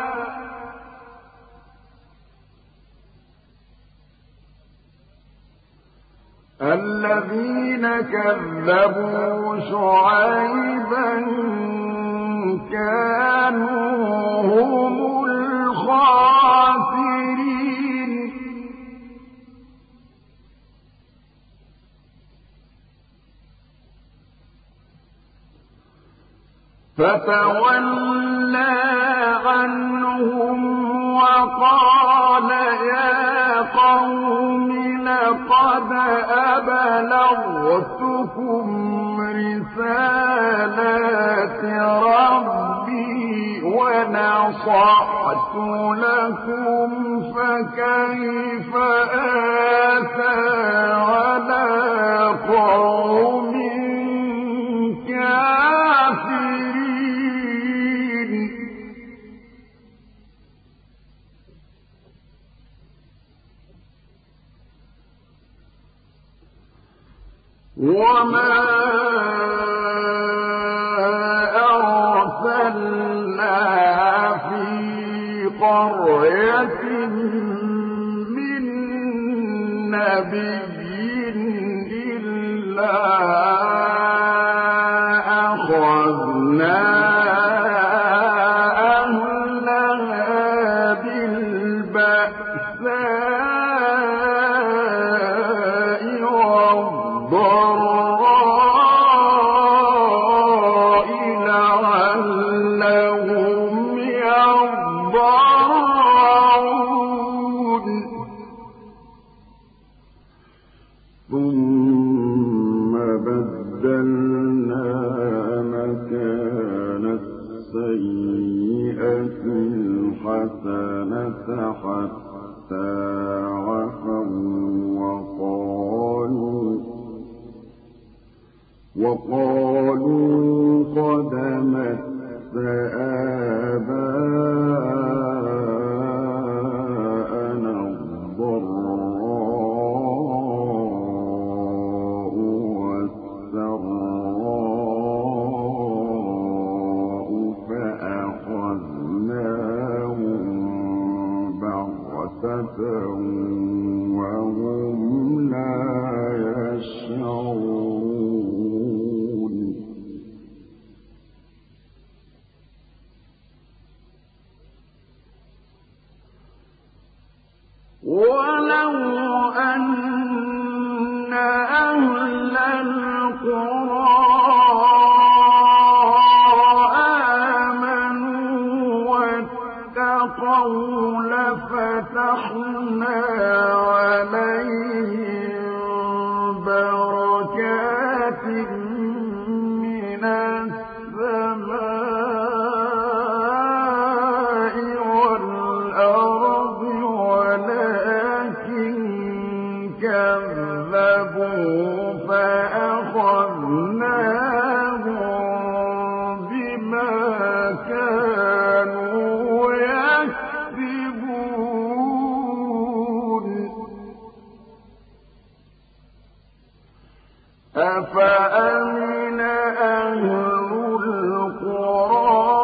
الذين كذبوا شعيبا كانوا هم الخاسرين فتولى عنهم وقال يا قوم لقد أبلغتكم رسالات ربي ونصحت لكم فكيف آسى على قوم كافرين. وما أرسلنا في قرية من نبي إلا أخذنا أهلها بالبأساء والضراء لعلهم يضرعون ثم بدلنا مكان السيئة الحسنة حتى عفوا وقالوا وقالوا قد مس آباءنا الضراء والسراء فأخذناهم بغتة وهم لا يشعرون ولو أن أهل القرى آمنوا واتقوا لفتحنا عليهم بركات من السماء والأرض ولكن كذبوا فأخذناهم بما كانوا يكسبون أفأمن أهل القرى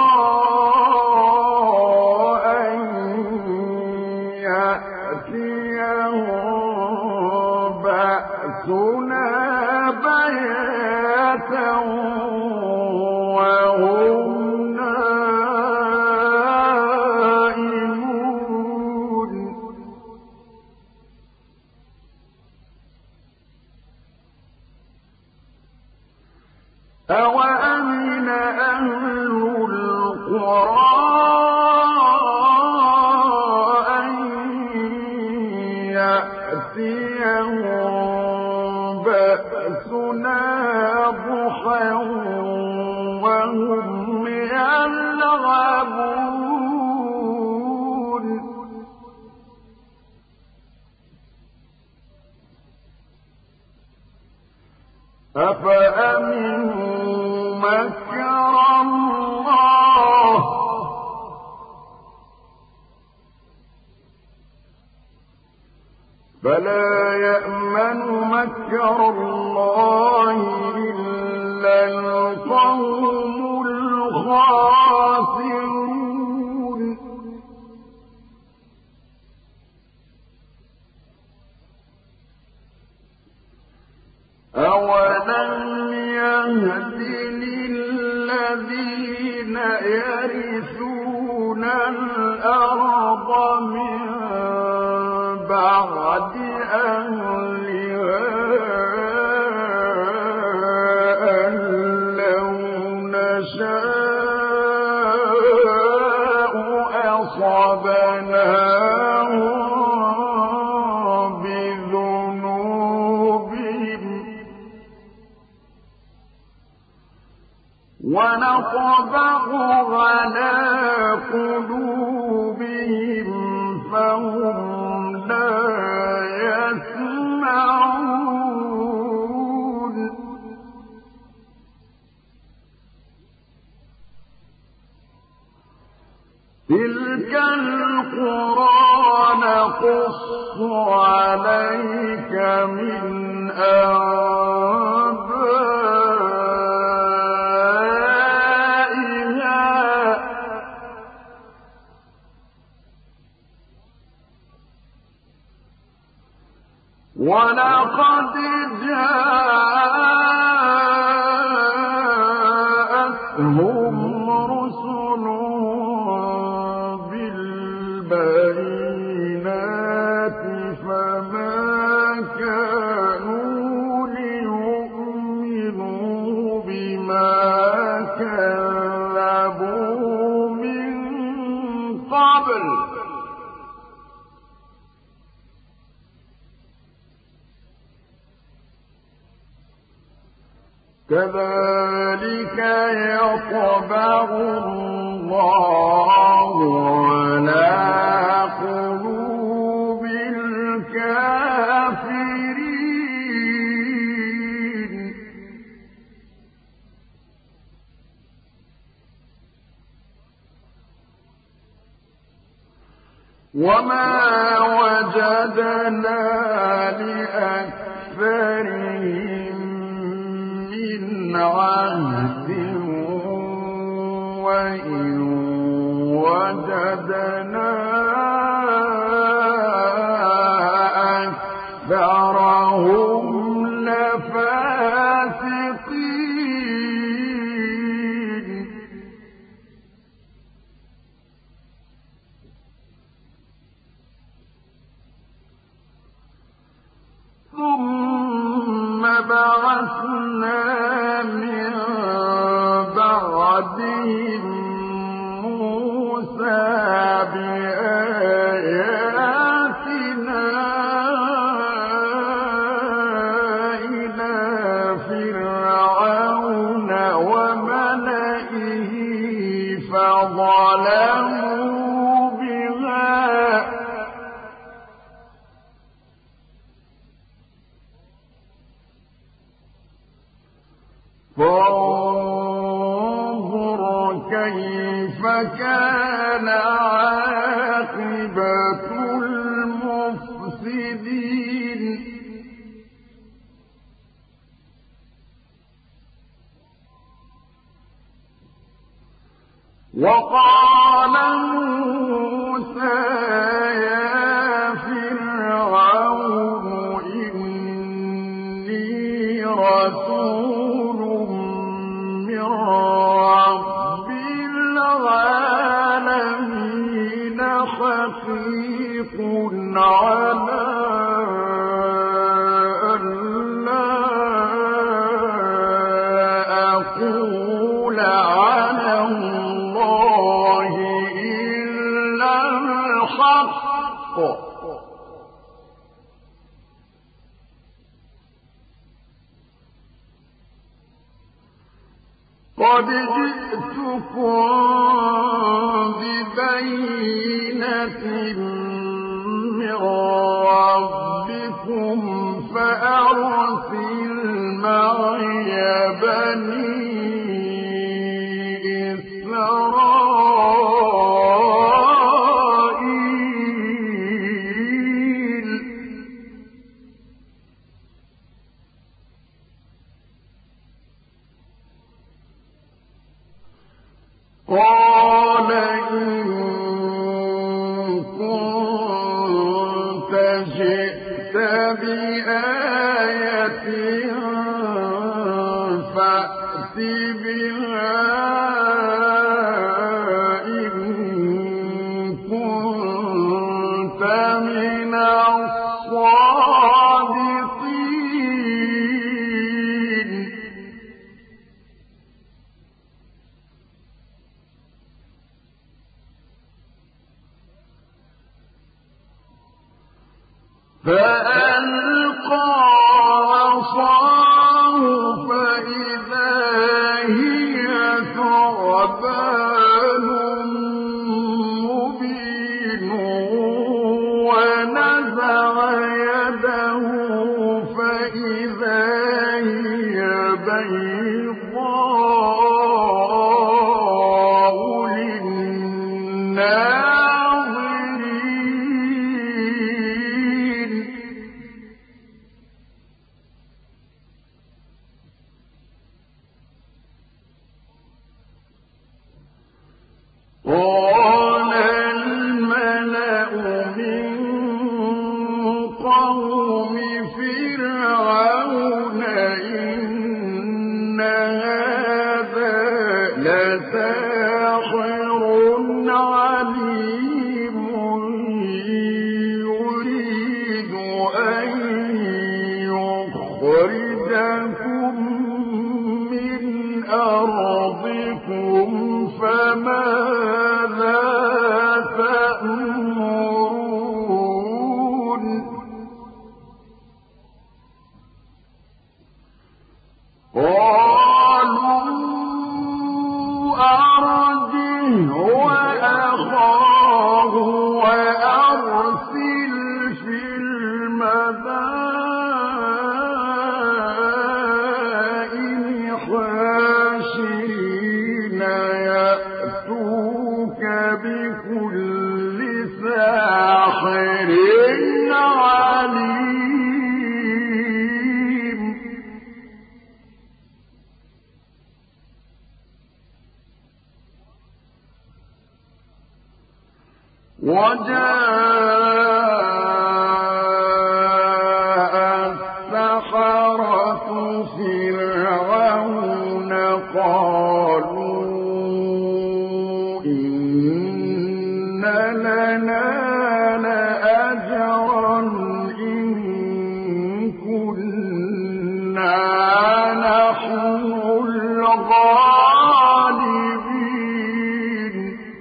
أن يأتيهم بأسنا بياتا وهم نائمون أوأمن أهل القرى أن يأتيهم بأسنا ضحى وهم يلعبون أفأمنوا مكر الله فلا يأمن مكر الله إلا القوم الخاسرون أولم يهد للذين يرثون الأرض من بعد أهلها أن لو نشاء أصبناهم بذنوبهم ونطبع على قلوبهم فهم لا يسمعون تلك القرى نقص عليك من أنبائها ولقد جاءتهم رسلهم بالبينات فما كانوا ليؤمنوا بما كذبوا من قبل كذلك يطبع الله على قلوب الكافرين وما وجدنا لأكثرهم من عهد وإن وجدنا أكثرهم لفاسقين ثم بعثنا من بعدهم موسى بآياتنا إلى فرعون وملئه فظلموا بها فانظر كيف كان عاقبة المفسدين وقال موسى يا فرعون إني رسول من رب العالمين حقيق على أن لا أقول على الله إلا الحق قد جئتكم ببينة من ربكم فأرسل معي بني إسرائيل قال إن كنت جئت بآية فأت بها إن كنت من الصادقين فألقى عصاه فإذا هي ثعبان مبين ونزع يده فإذا هي بيضاء للناظرين ساحر عليم. وجاء السحرة فرعون قالوا إن لنا لأجرا إن كنا نحن الغالبين.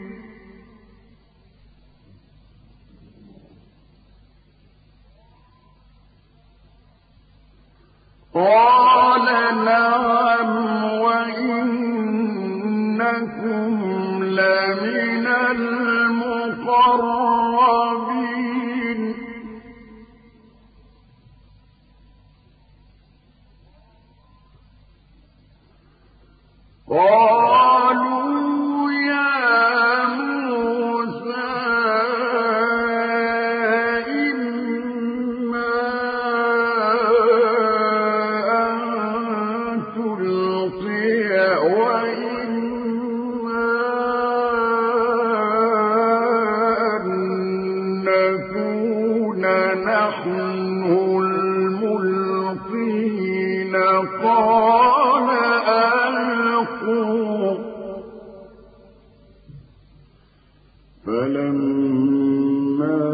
قال نعم وإنكم لمن المقربين. قالوا يا موسى إما أن تلقي وإما أن نكون نحن الملقين. قال ألقوا. فلما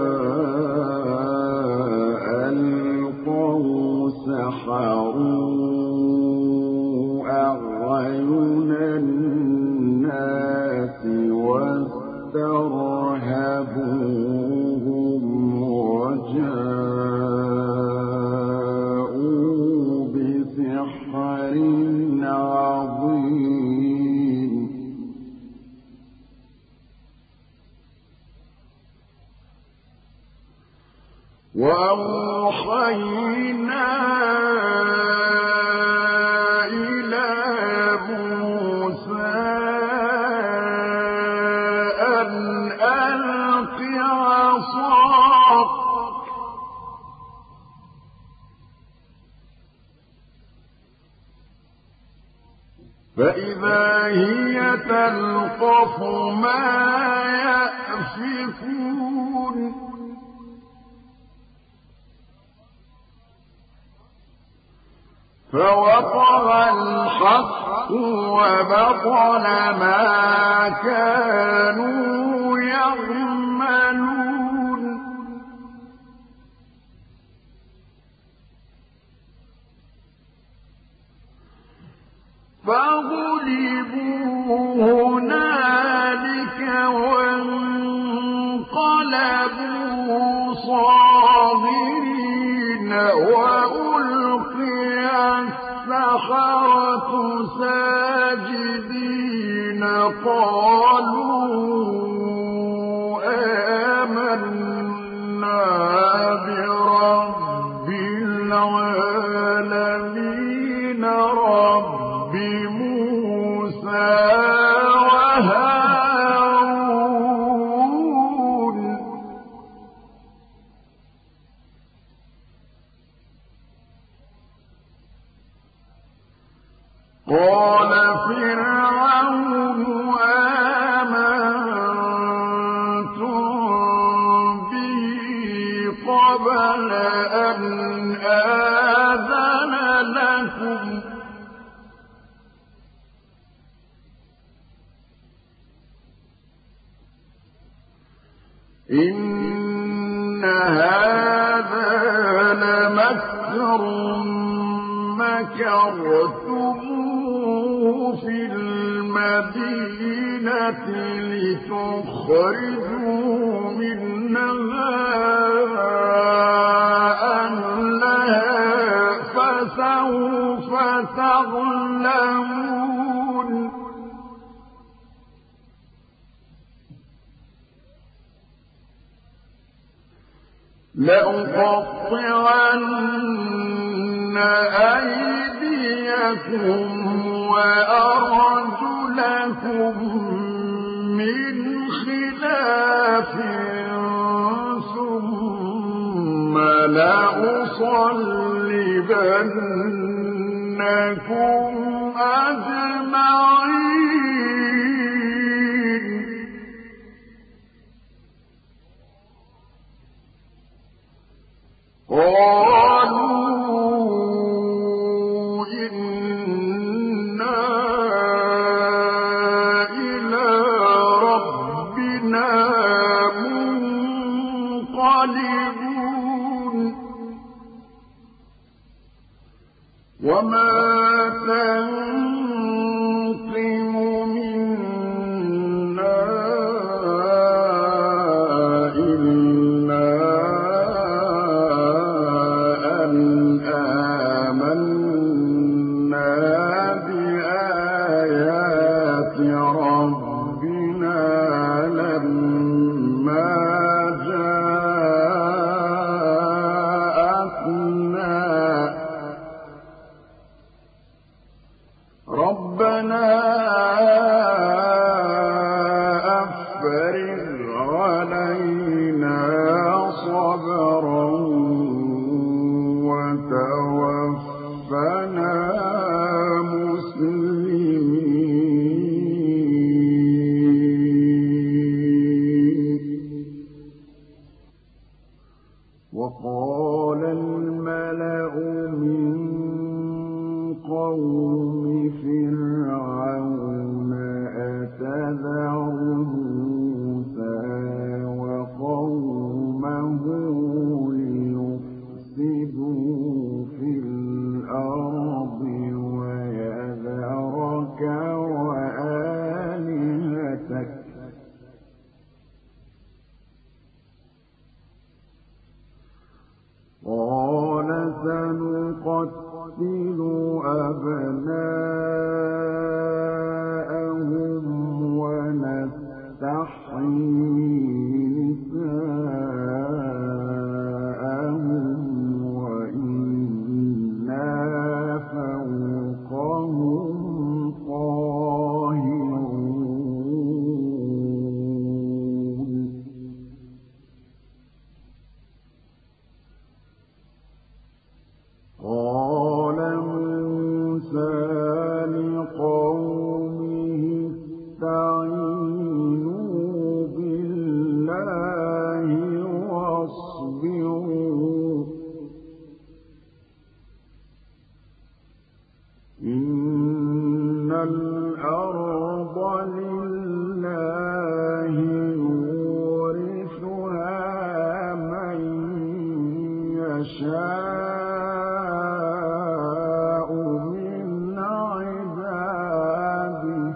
ألقوا سحروا أعين الناس واسترهبوهم وجاءوا بسحر عظيم. وأوحينا إلى موسى أن ألق عصاك فإذا هي تلقف ما يأفكون. فوقع الحق وبطل ما كانوا يعملون. فغلبوا هنالك وانقلبوا صاغرين وألقي السحرة ساجدين. قالوا آمنا برب العالمين رب موسى وهارون. قال فرعون آمنتم به قبل أن آذن لكم إن هذا لمكر مكرتموه في المدينة لتخرجوا منها أهلها فسوف تعلمون. لأقطعن أيديكم وأرجلكم من خلاف لأصلبنكم أجمعين قالوا إنا إلى ربنا منقلبون وما تنقم منا إلا أن آمنا بآيات ربنا لما جاءتنا ربنا أفرغ علينا صبرا وتوفنا مسلمين وقال الملأ من قوم فرعون أتذر موسى وقومه ليفسدوا في الأرض ويذرك وآلهتك قال سنقتل أبناءهم ونستحيي نساءهم وإنا فوقهم قاهرون قال موسى لقومه استعينوا بالله واصبروا إن الأرض لله يورثها من يشاء من عباده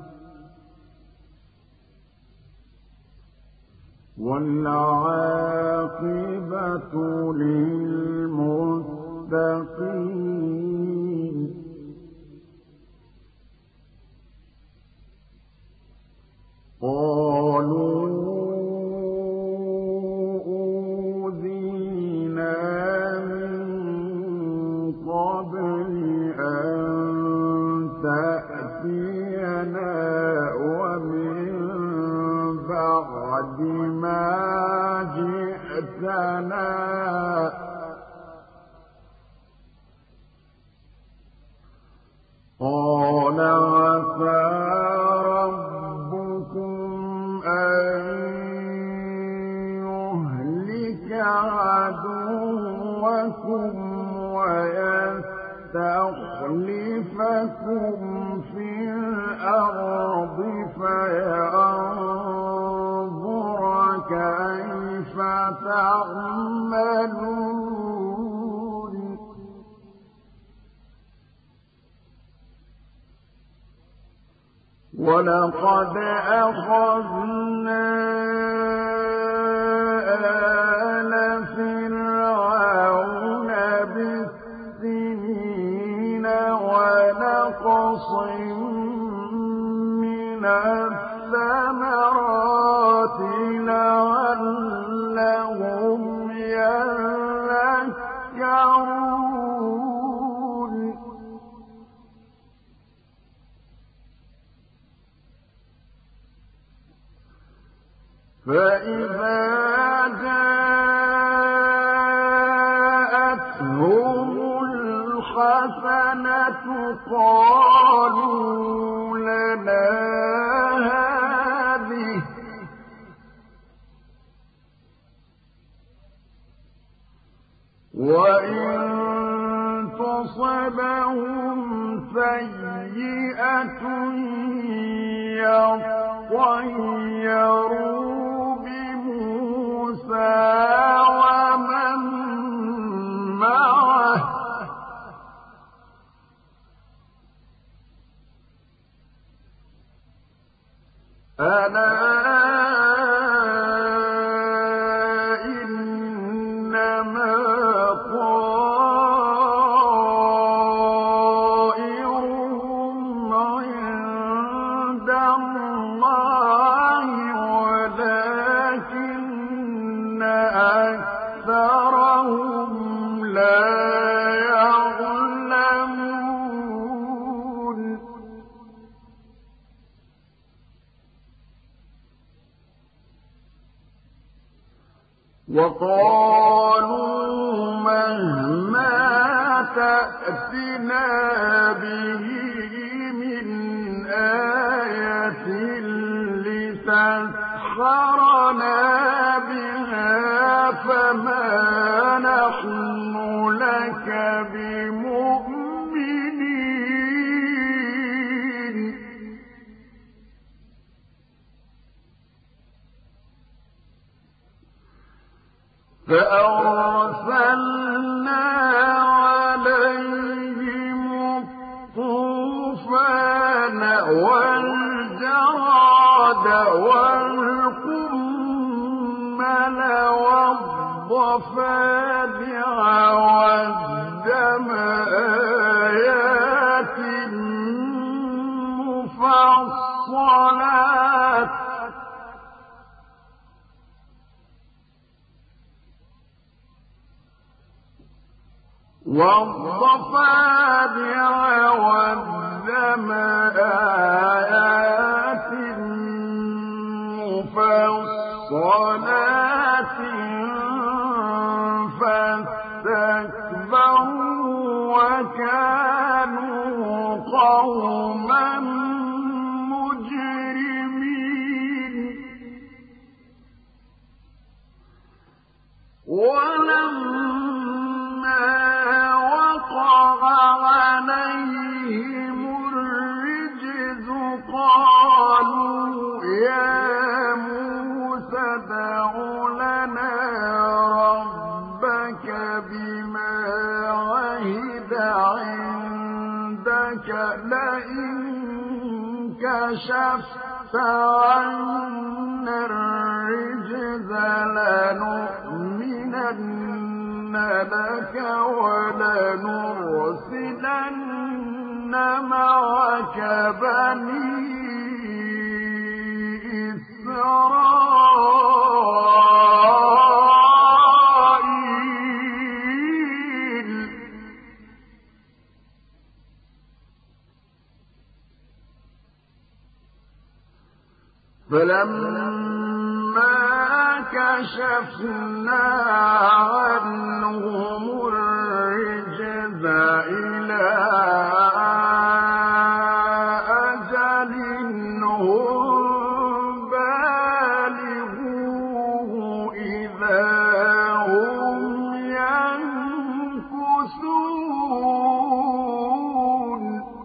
والعاقبة للمتقين قالوا أوذينا من قبل أن تأتينا ومن بعد ما جئتنا قال عسى ربكم أن يهلك عدوكم ويستخلفكم في الأرض فينظر كيف تعملون ولقد أخذنا آل فرعون بالسنين ونقص من الثمرات لعلهم يذكرون فإذا جاء قالوا لنا هذه وإن تصبهم سيئة يطيروا بموسى ومن معه ألا إنما طائرهم عند الله ولكن أكثرهم لا يعلمون وقالوا مهما تأتنا به من آية لتسحرنا بها فما نحن لك بمؤمنين فأرسلنا عليهم الطوفان والجراد والقمل والضفادع والدم آيات مفصلات والضفادع والدم آيات مفصلات فاستكبروا وكانوا قوما مجرمين ولما وقع عليهم الرجز قالوا يا موسى ادع لنا ربك بما عهد عندك لئن كشفت عنا الرجز لنؤمنن لك ولنرسلن معك بني إسرائيل فلما كشفنا عنهم الرجز إلى أجل هم بالغوه إذا هم ينكثون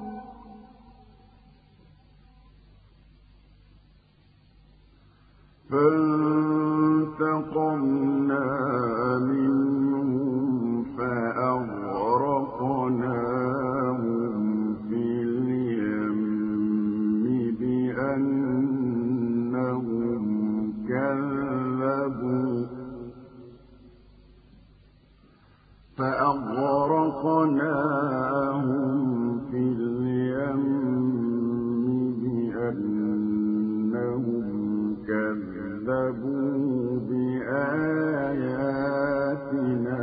فانتقمنا منهم فأغرقناهم في اليم بأنهم كذبوا فأغرقناهم في اليم بأنهم كذبوا بآياتنا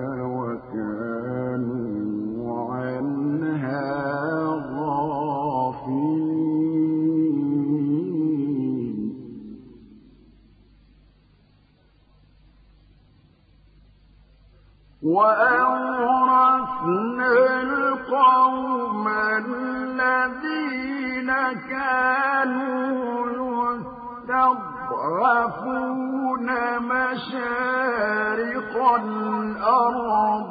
وكانوا عنها غافلين وأورثنا القوم كانوا يستضعفون مشارق الأرض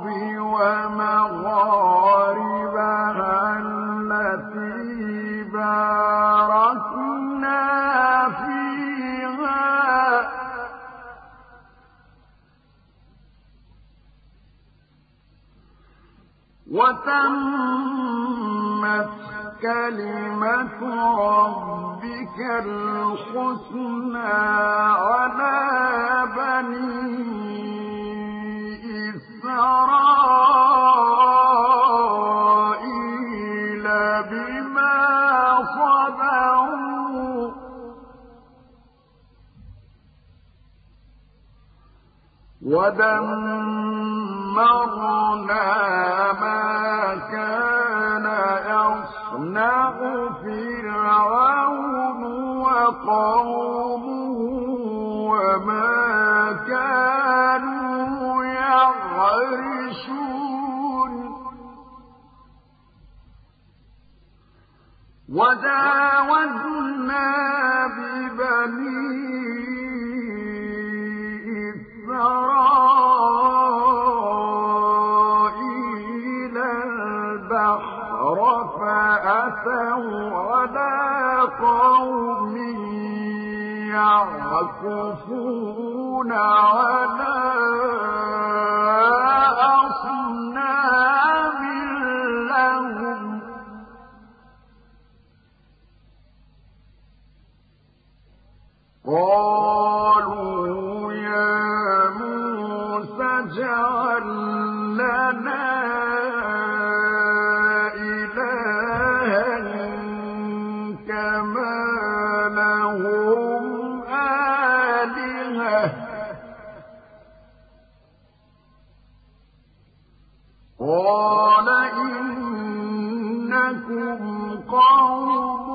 ومغاربها التي باركنا فيها وتمت كلمة ربك الحسنى على بني إسرائيل بما صبروا ودمرنا ما كان يصنع فرعون وقومه وما كانوا يعرشون وجاوزنا ببني إسرائيل البحر فأتوا على قوم يعكفون على أصنام لهم قالوا يا موسى اجعل لنا إلها كما لهم آلهة قال إنكم قوم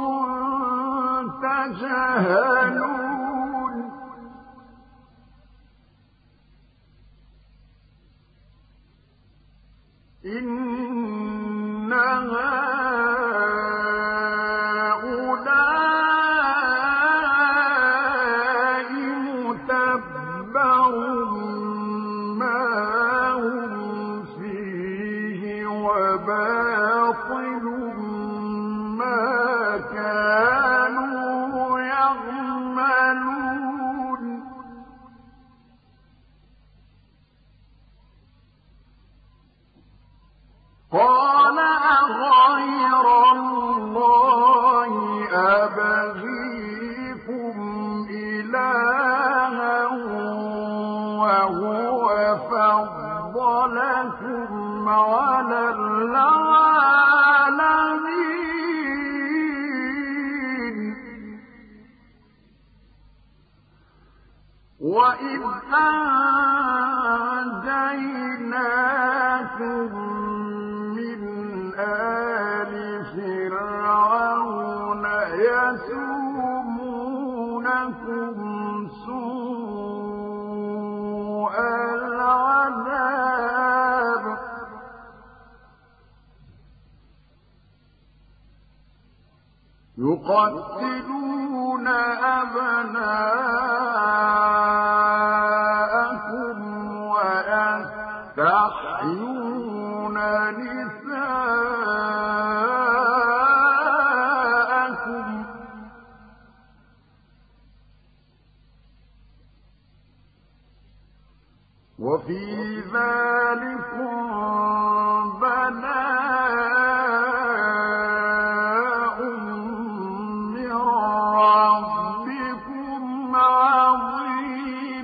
تجهلون إن هؤلاء متبر ما هم فيه وباطل ما كانوا يعملون قال أغير الله أبغيكم إلها وهو فضلكم على العالمين وإذ أنجيناكم آل فرعون يسومونكم سوء العذاب يقتلون أبناءكم ويستحيون نساءكم وفي ذلكم بلاء من ربكم عظيم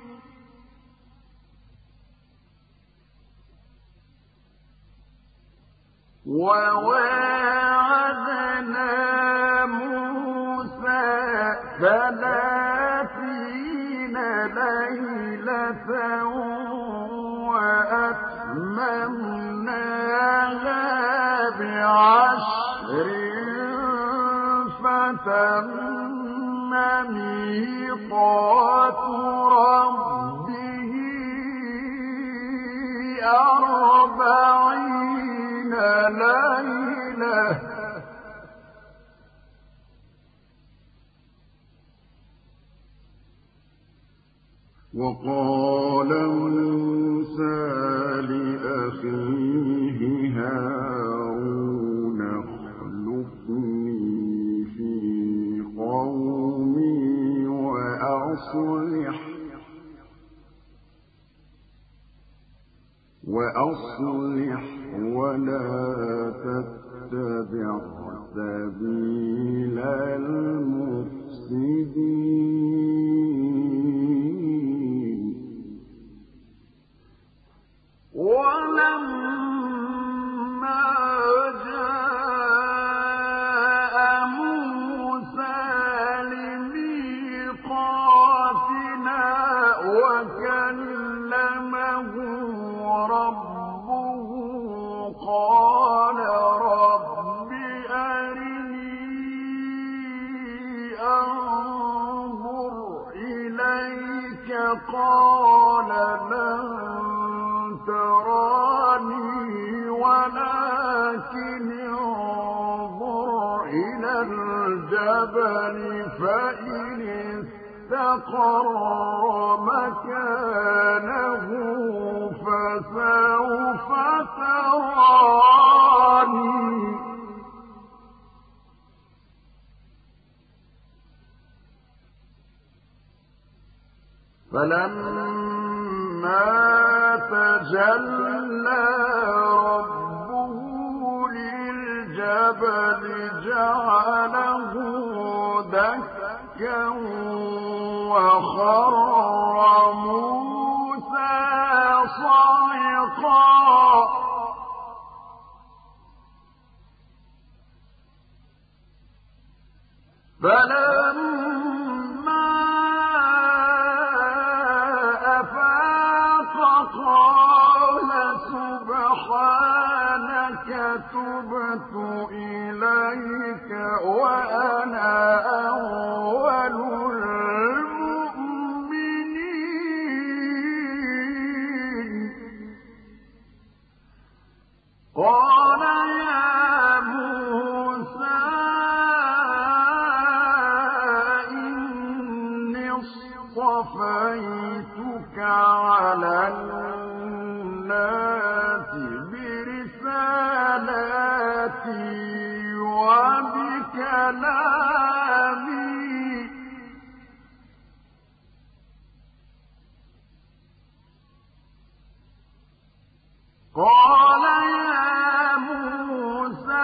وواعدنا موسى ثلاثين ليلة وأتممناها بعشر فتم ميقات ربه أربعين ليلة وقال موسى لأخيه هارون اخلفني في قومي وأصلح وأصلح ولا تتبع سبيل المفسدين. ولما جاء موسى لميقاتنا وكلمه ربه قال رب أرني أنظر إليك قال لن تراني ولكن انظر إلى الجبل فإن استقر مكانه فسوف تراني. فلما تجلى ربه للجبل جعله دكا وخر موسى صعقا. فلما أفاق قال سبحانك تبت إليك وأنا أول المؤمنين. قال يا موسى إني اصطفيتك على الناس برسالاتي وبكلامي قال يا موسى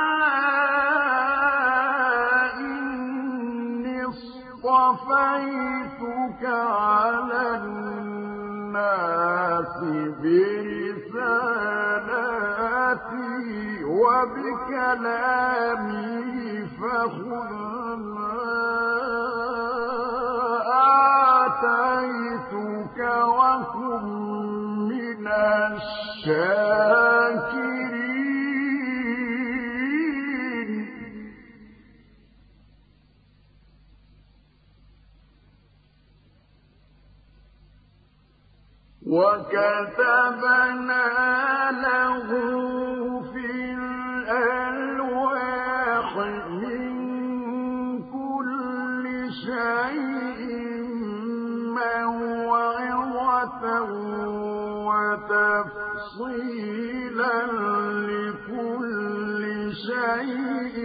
إني اصطفيتك على الناس برسالاتي وبكلامي فخذ ما آتيتك وكن من الشاكرين. وكتبنا له في الألواح من كل شيء موعظة وتفصيلا لكل شيء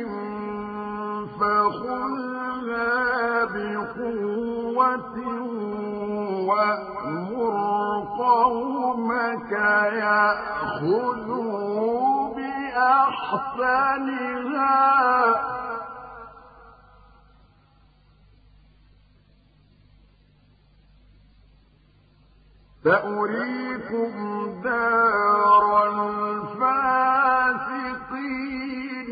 فخذها بقوة وأمر قومك يأخذوا بأحسنها سأريكم دار الفاسقين.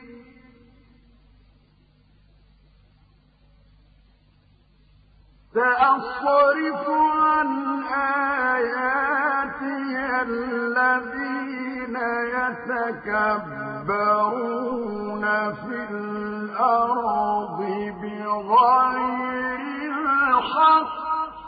سأصرف عن آياتي الذين يتكبرون في الأرض بغير الحق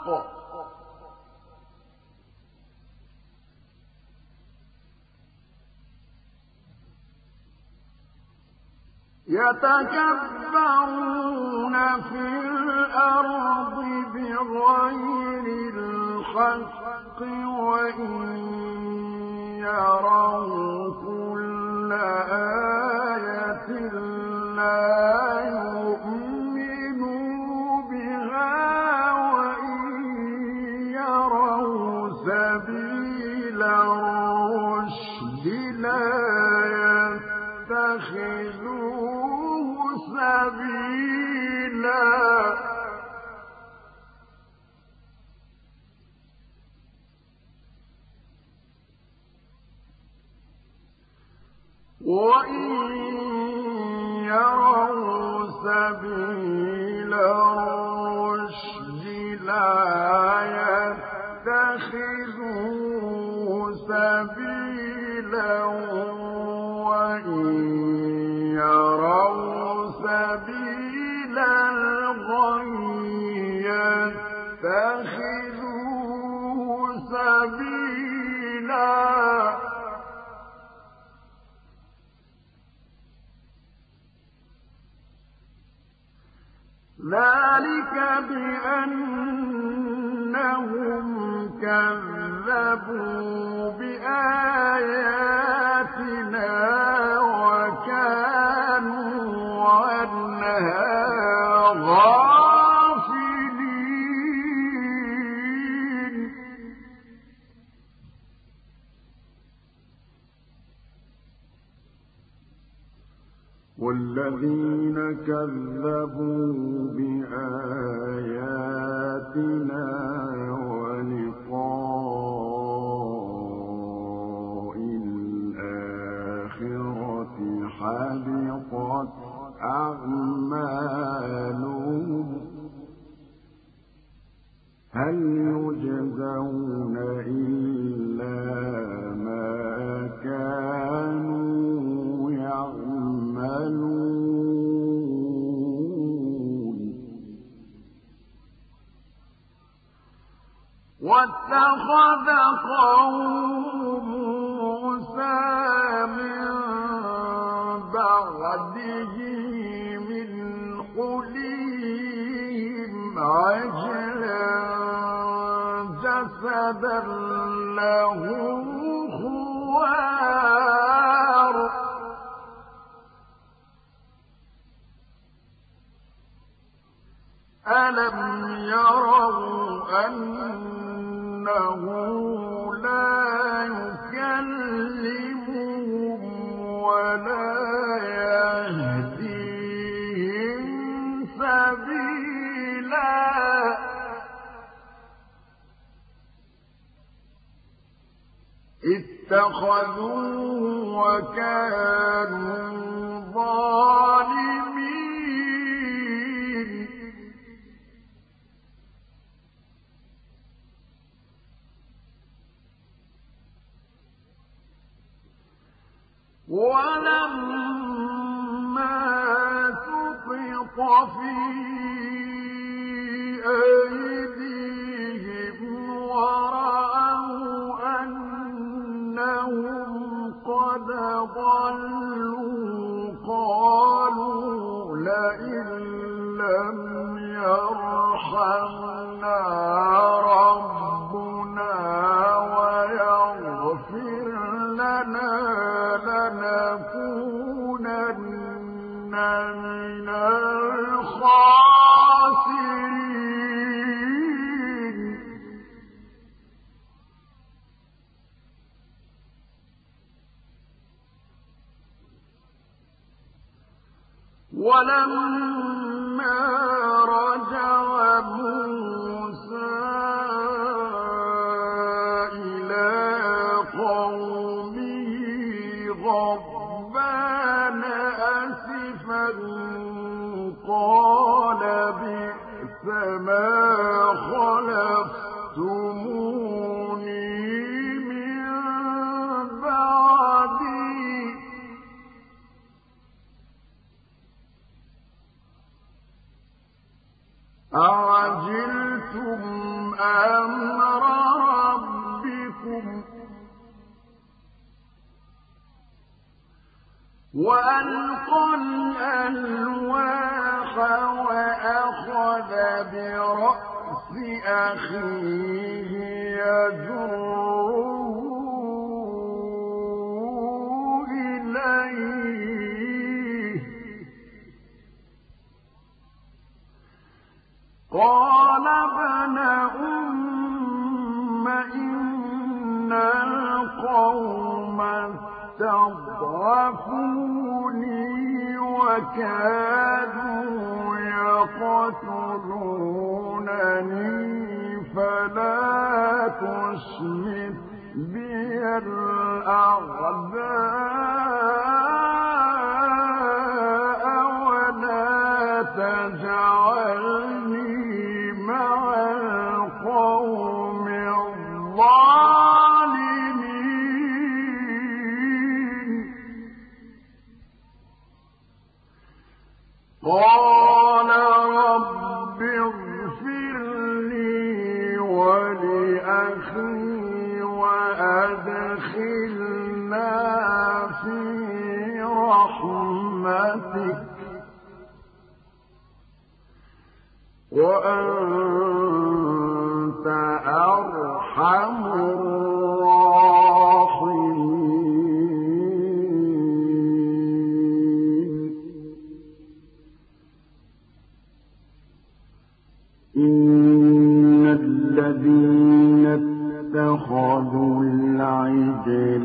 يتكبرون في الأرض بغير بالحق وإن يروا كل آية لا يؤمنوا بها وإن يروا سبيل الرشد لا يتخذوه سبيلا وإن يروا سبيل الرشد لا يتخذوه سبيلا وإن يروا سبيل الغي يتخذوه سبيلا ذلك بأنهم كذبوا بآياتنا وكانوا عنها غافلين والذين كذبوا بآياتنا ولقاء الآخرة حبطت أعمالهم هل يجزون إلا ما كانوا يعملون واتخذ قوم موسى من بعده من حليهم عجلا جسدا له خوار ألم يروا أنه لا يكلمهم ولا يهديهم سبيلا اتخذوه وكانوا ظالمين ولما سقط في أيديهم ورأوا أنهم قد ضلوا قالوا لئن لم يرحمنا ربنا ويغفر لنا لنكونن من الخاسرين ولما رجع موسى إلى قومه غضبان أسفا قال بئس ما خلفتموني من بعدي أعجلتم أمر ربكم وألقى الألواح وأخذ برأس أخيه يجروا إليه قال ابن أم إن القوم استضعفوني وكادوا يقتلونني فلا تشمت بي الأعداء ولا تجعلني مع القوم الظالمين قال رب اغفر لي ولأخي وأدخلنا في رحمتك وأنت أرحم الراحمين إن الذين اتخذوا العجل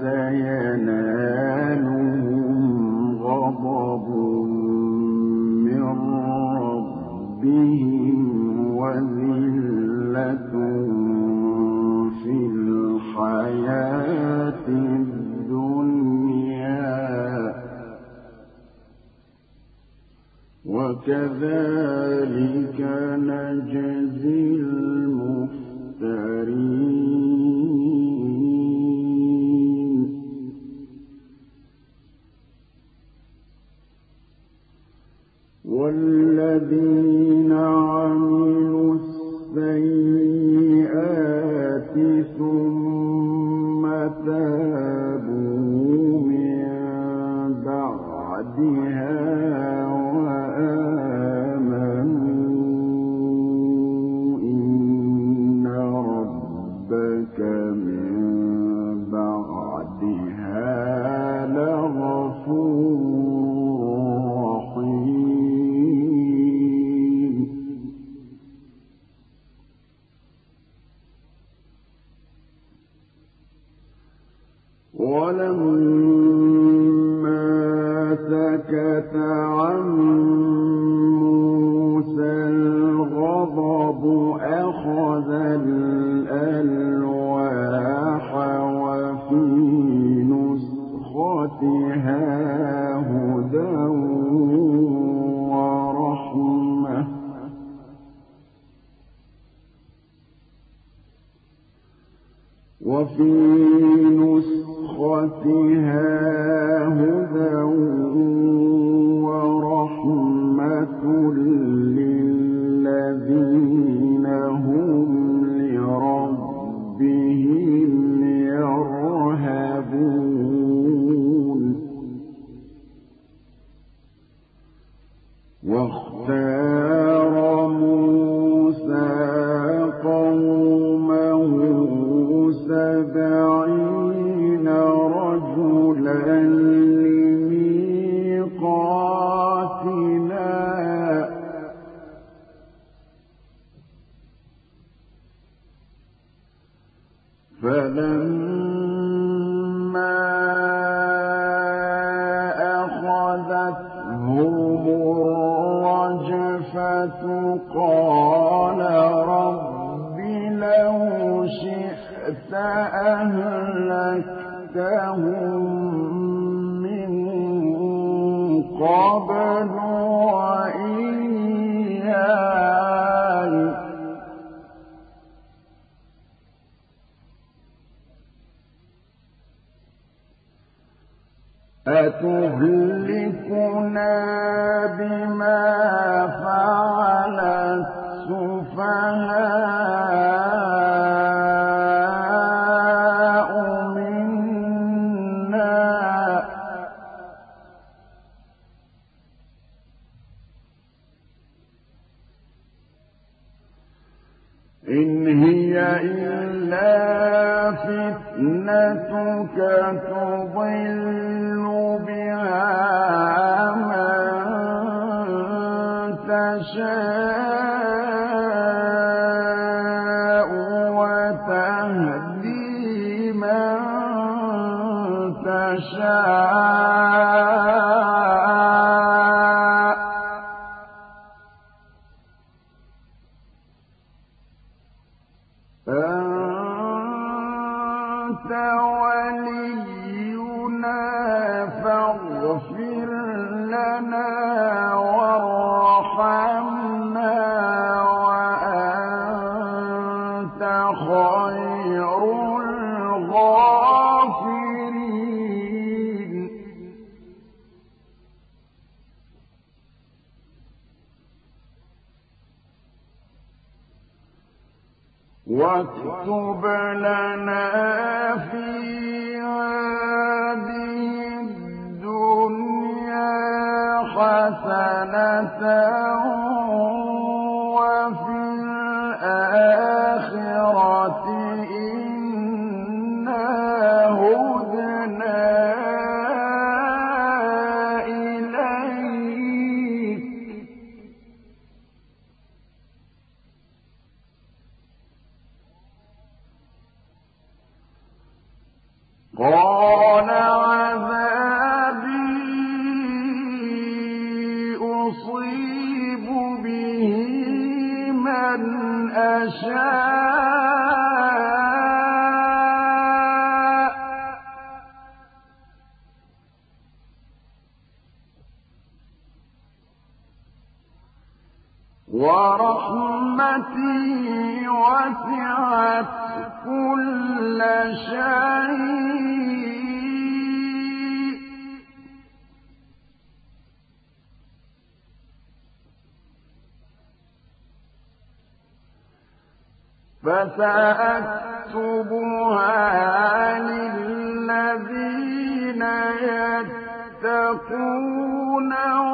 سينالهم غضب من ربهم وذلة في الحياة الدنيا وكذلك نجزي المفترين والذين عملوا السيئات ثم تابوا من بعدها ولما سكت عن موسى الغضب أخذ الألواح وفي نسختها هدى ورحمة وفي نسختها هدى ورحمة للذين هم لربهم يرهبون واختار موسى قومه سبعين رجلا لميقاتنا فلما أخذتهم الرجفة قال رب لو شئت أهلكتهم من قبل وإياي أتهلكنا بما فعل السفهاء منا إن هي إلا فتنتك تضل بها من تشاء وتهدي من تشاء أنت ولينا فاغفر لنا وارحمنا وأنت خير الغافرين واكتب لنا في هذه الدنيا حسنة وفي الآخرة إنا هدنا إليك قال عذابي أصيب به من أشاء ورحمتي وسعت كل شيء فسأكتبها للذين يتقون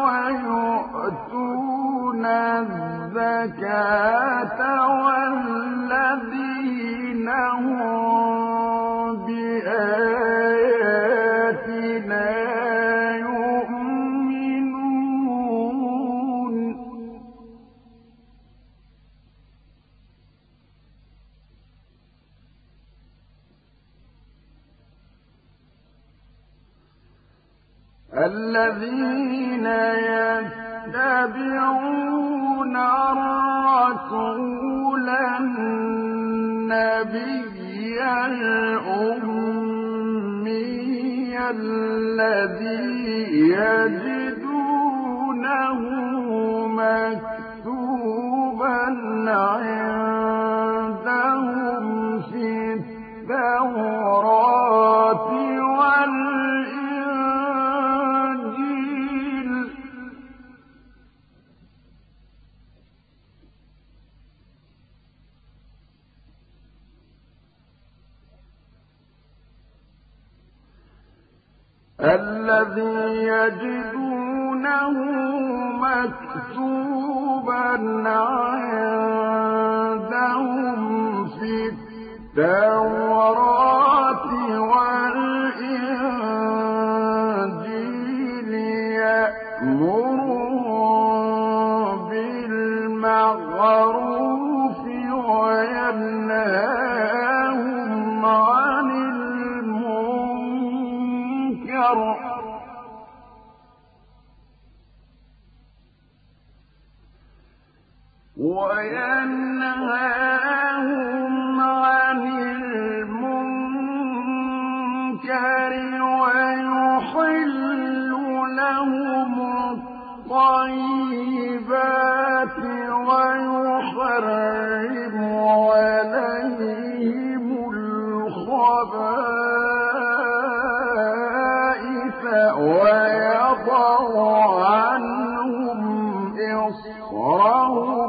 ويؤتون الزكاة والذين هم بآياتنا يؤمنون الذين يتبعون الرسول النبي الأمي الذي يجدونه مكتوبا عندهم في التوراة والإنجيل الذي يجدونه مكتوبا عندهم في التوراة والإنجيل يأمرهم بالمعروف وينهاهم عن المنكر وينهاهم عن المنكر ويحل لهم الطيبات ويحرم عليهم الخبائث ويضع عنهم إصرهم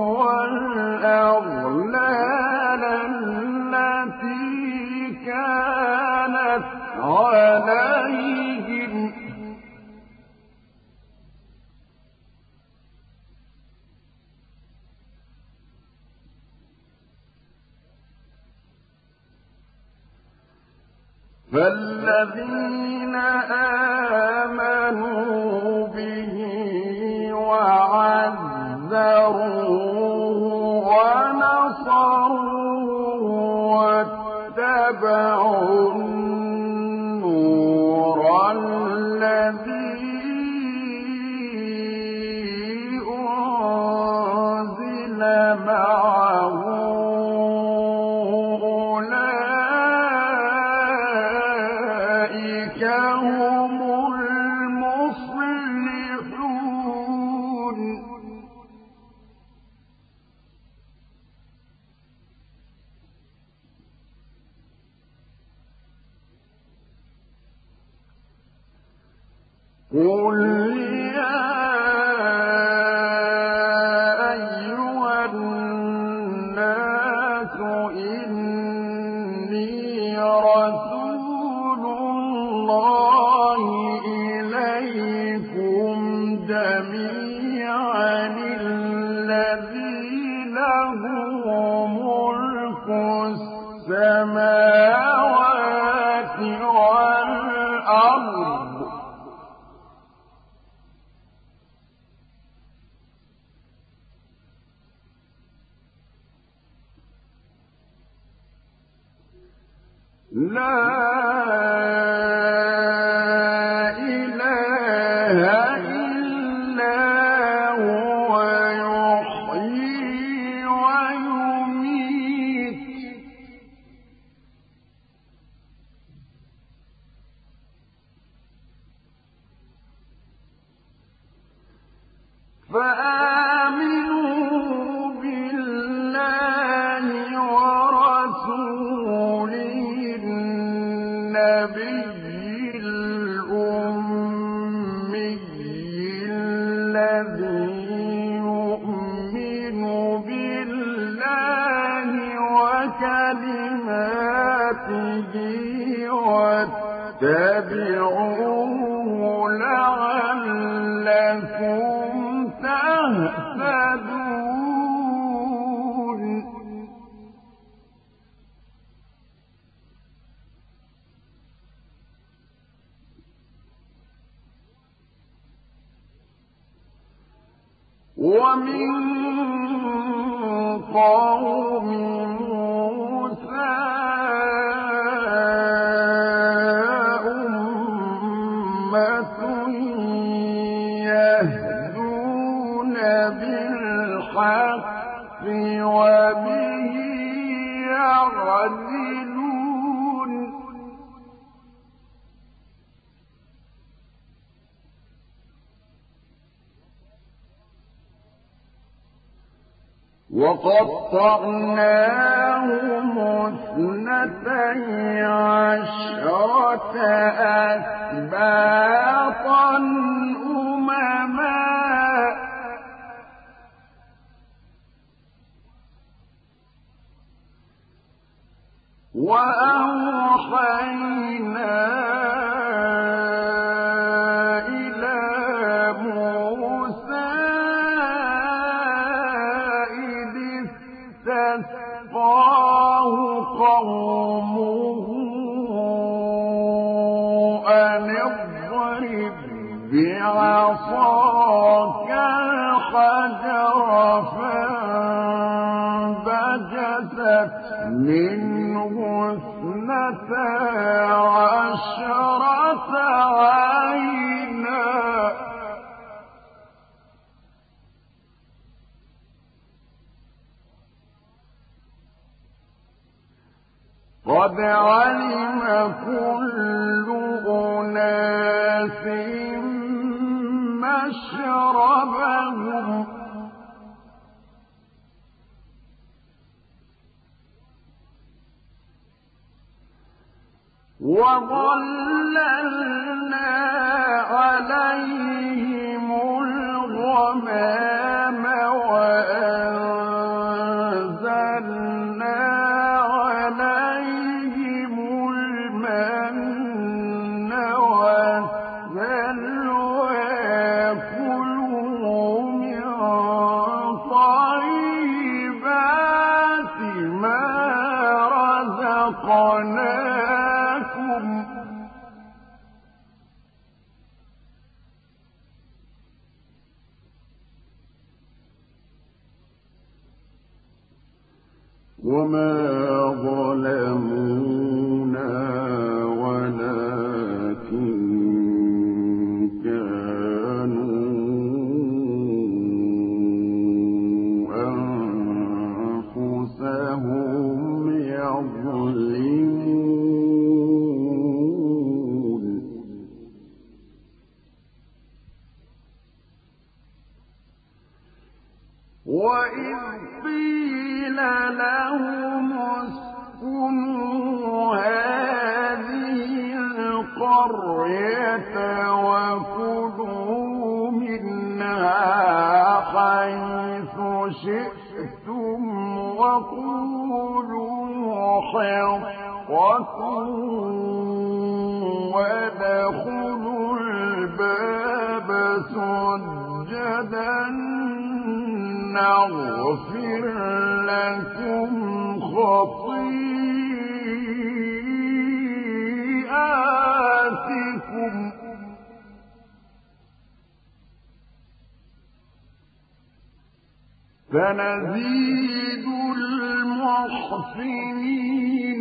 والأغلال التي كانت عليهم فالذين آمنوا به وعزروه ونصروه واتبعوا النور الذي أنزل معه أولئك هم المفلحون. قل يا أيها الناس إني رسول الله إليكم جميعا الذي له ملك السماوات والأرض لا إله إلا هو يحيي ويميت فآمنوا بالله ورسوله النبي الأمي الذي يؤمن بالله وكلماته واتبعوه لعلكم تهتدون. ومن قوم موسى أمة يهدون بالحق وبه يعدلون. وقطعناهم اثنتي عشرة أسباطا أمما وأوحينا إلى موسى إذ استسقاه قومه أن اضرب بعصاك الحجر فانبجست منه اثنتا عشرة عينا قد علم كل أناس مشربهم وظللنا عليهم الغمام وأنزلنا عليهم المن والسلوى كلوا من طيبات ما رزقناكم لهم وما ظلمونا ولكن كانوا أنفسهم يظلمون وإذ قيل لهم اسكنوا هذه القرية وكلوا منها حيث شئتم وقولوا حطة وادخلوا الباب سجدا نغفر لكم خطيئاتكم سنزيد المحسنين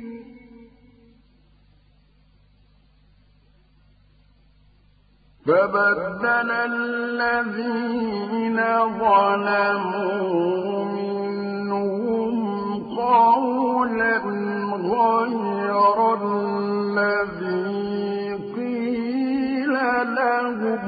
فبدل الذين ظلموا منهم قولا غير الذي قيل لهم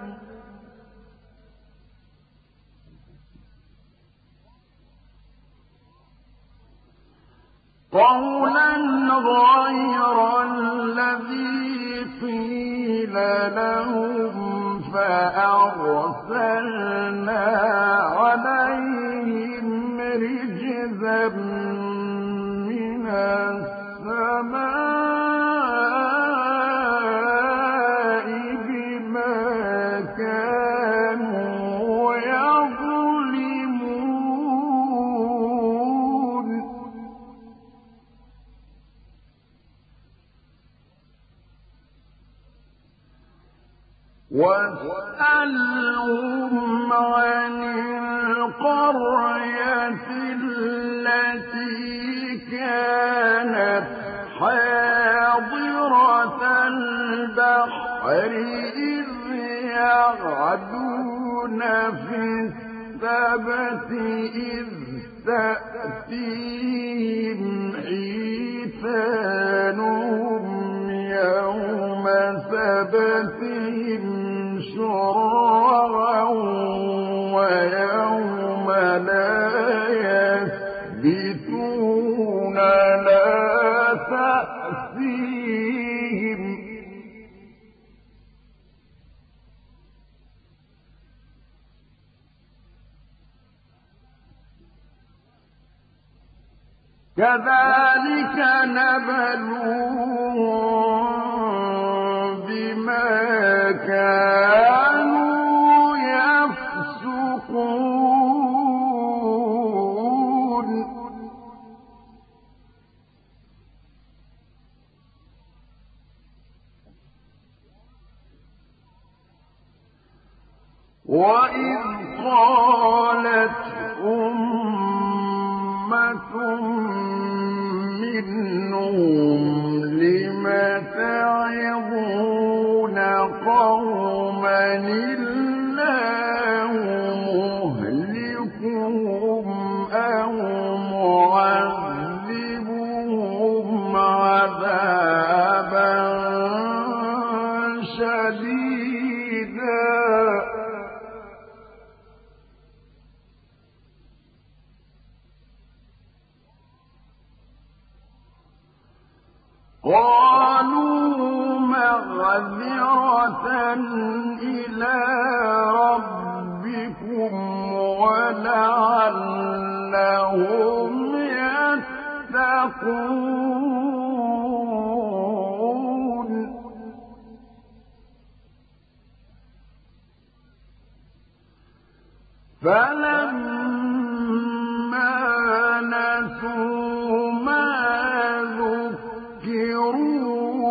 قولا غير الذي قيل لهم فأرسلنا عليهم رجزا من السماء بما كانوا يظلمون واسألهم عن القرية التي كانت حاضرة البحر إذ يعدون في السبت إذ تأتيهم حيتانهم يوم سبتهم شرعا ويوم لا يثبتون لا تأتيهم كذلك نبلوهم بما كانوا يفسقون وإذ قالت أمة منهم لم تعظون قوما الله مهلكهم أو معذبهم عذابا شديدا قالوا معذرة إلى ربكم ولعلهم يتقون فلما نسوا ما ذكروا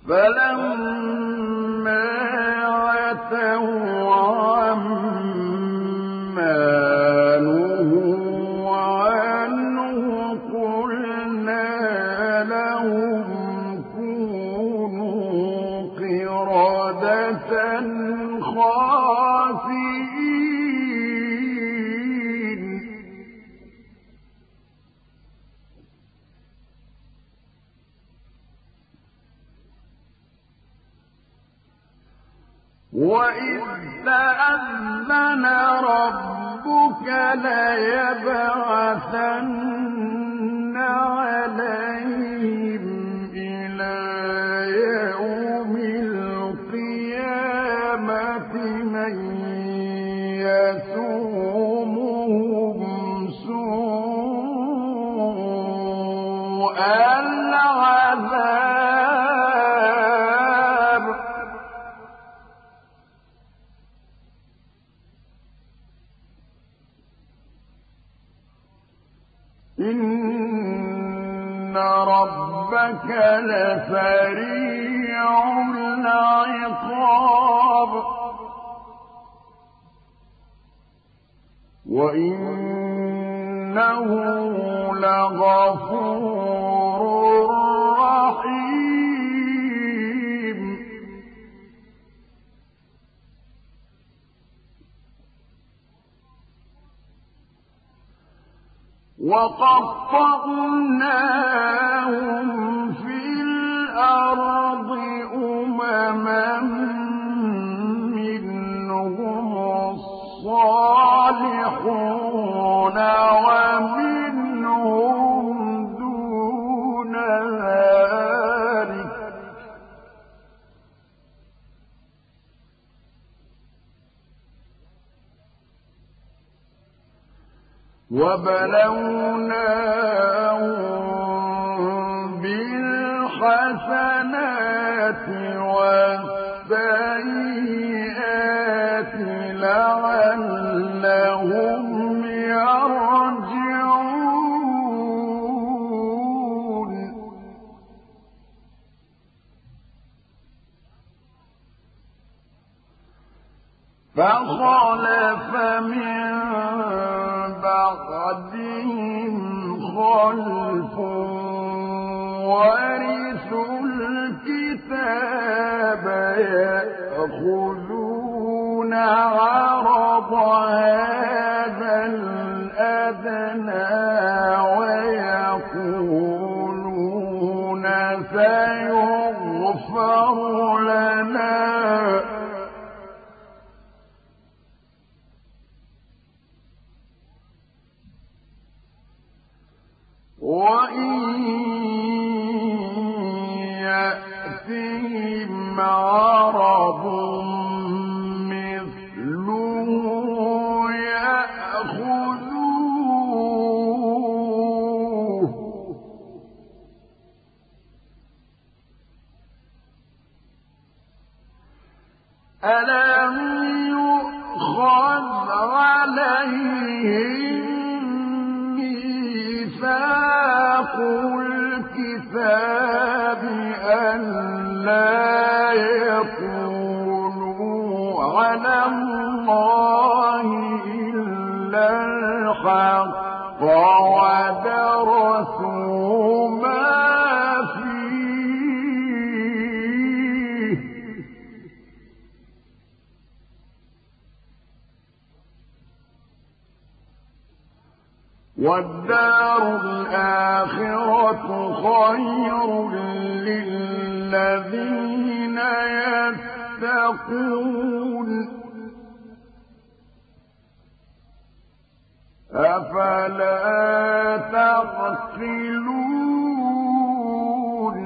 فلما عتوا عما نهوا عنه قلنا لهم كونوا قردة خاسئين. وَإِذْ تَأَذَّنَ رَبُّكَ لَيَبْعَثَنَّ عَلَيْهِمْ إِلَى يَوْمِ الْقِيَامَةِ مَن يَسُومُهُمْ سُوءَ الْعَذَابِ إِنَّ رَبَّكَ لَسَرِيعُ الْعِقَابِ وَإِنَّهُ لَغَفُورٌ رَّحِيمٌ. وَقَطَّعْنَاهُمْ فِي الْأَرْضِ أُمَمًا مِّنْهُمُ الصَّالِحُونَ وَمِنْهُمْ دُونَ ذَلِكَ ۖ وَبَلَوْنَاهُم بِالْحَسَنَاتِ وَالسَّيِّئَاتِ لَعَلَّهُمْ يَرْجِعُونَ. فَخَلَفَ مِن بَعْدِهِمْ خَلْفٌ وَرِثُوا الْكِتَابَ يَأْخُذُونَ عَرَضَ هَٰذَا الْأَدْنَىٰ وَيَقُولُونَ سَيُغْفَرُ لَنَا وَإِن يَأْتِهِمْ عَرَضٌ مِّثْلُهُ يَأْخُذُوهُ أَلَمْ يُؤْخَذْ عَلَيْهِم مِّيثَاقُ الْكِتَابِ أَن لَّا يَقُولُوا عَلَى اللَّهِ إِلَّا الْحَقَّ وَدَرَسُوا مَا فِيهِ وَالدَّارُ الْآخِرَةُ خَيْرٌ لِّلَّذِينَ يَتَّقُونَ أَفَلَا تَعْقِلُونَ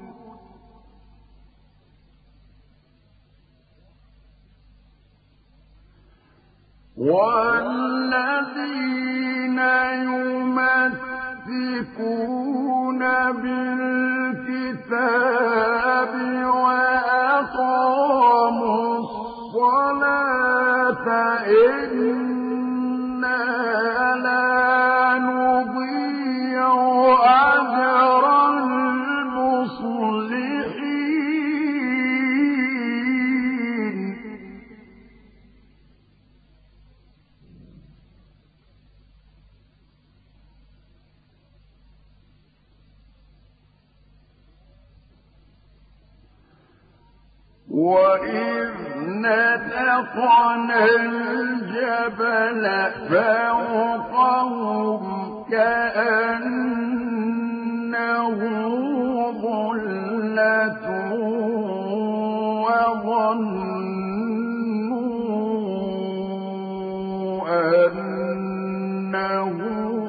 وَالَّذِينَ يُمَسِّكُونَ بِالْكِتَابِ وَأَقَامُوا الصَّلَاةَ إِنَّا لَا نُضِيعُ أَجْرَ الْمُصْلِحِينَ وإذ نتقنا الجبل فوقهم كأنه ظلة وظنوا أنه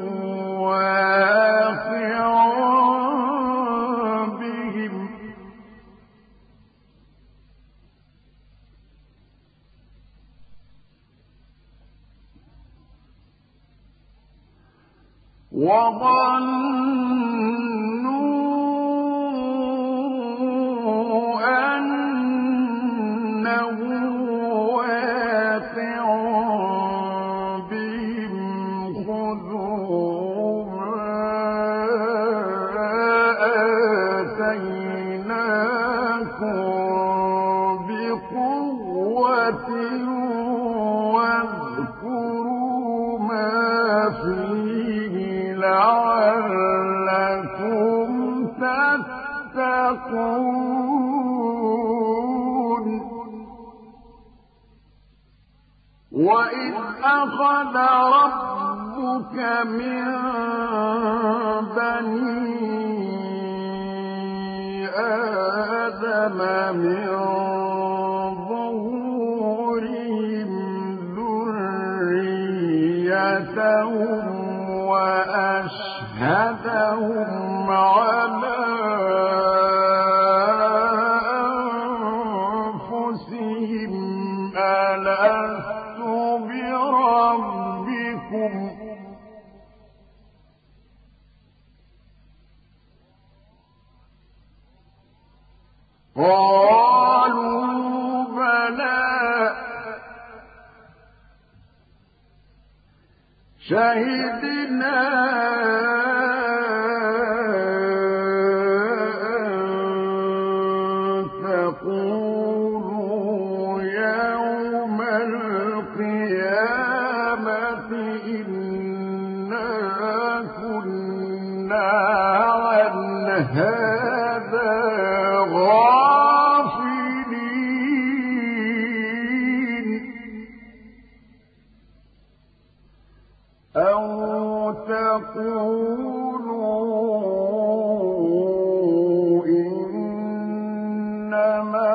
واقع بهم وظنوا أنه واقع بهم خذوا ما آتيناكم بقوة واذكروا ما فيه لعلكم تتقون وإذ أخذ ربك من بني آدم من ظهورهم ذريتهم وأشهدهم على أنفسهم ألست بربكم قالوا بلى شهدنا أن تقولوا يوم القيامة إنا كنا عن هذا غافلين أو تقولوا إنما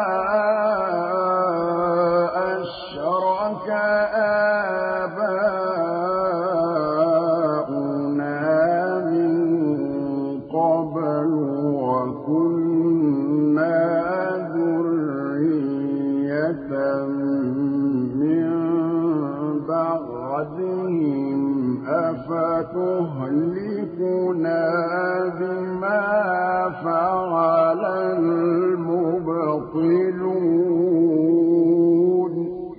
أشرك آباؤنا من قبل وكنا ذرية من بعدهم أفتهلكنا بما فعل المبطلون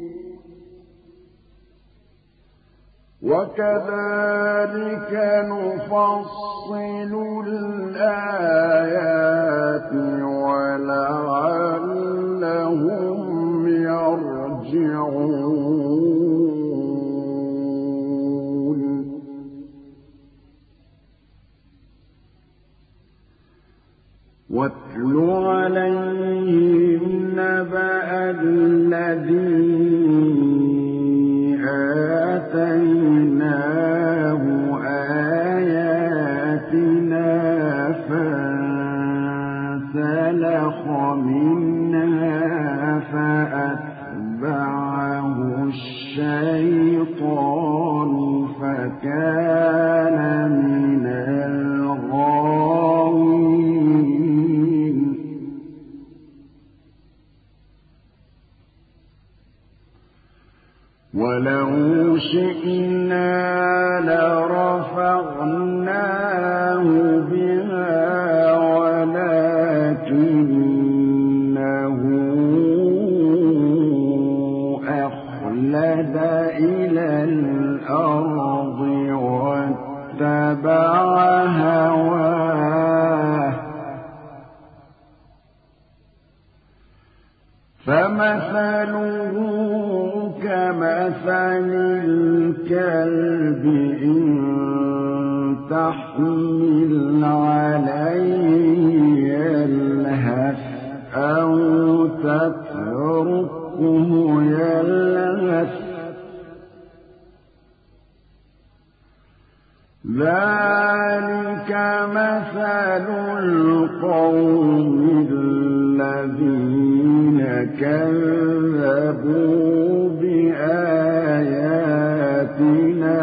وكذلك نفصل الآيات ولعلهم يرجعون واتل عليهم نبأ الذي آتيناه آياتنا فانسلخ منها فأتبعه الشيطان فكان من الغاوين ولو شئنا لرفعناه بها ولكنه أخلد إلى الأرض واتبع هواه فمثله كمثل الكلب إن تحمل عليه يلهث أو تتركه يلهث ذلك مثل القوم الذين كذبوا بآياتنا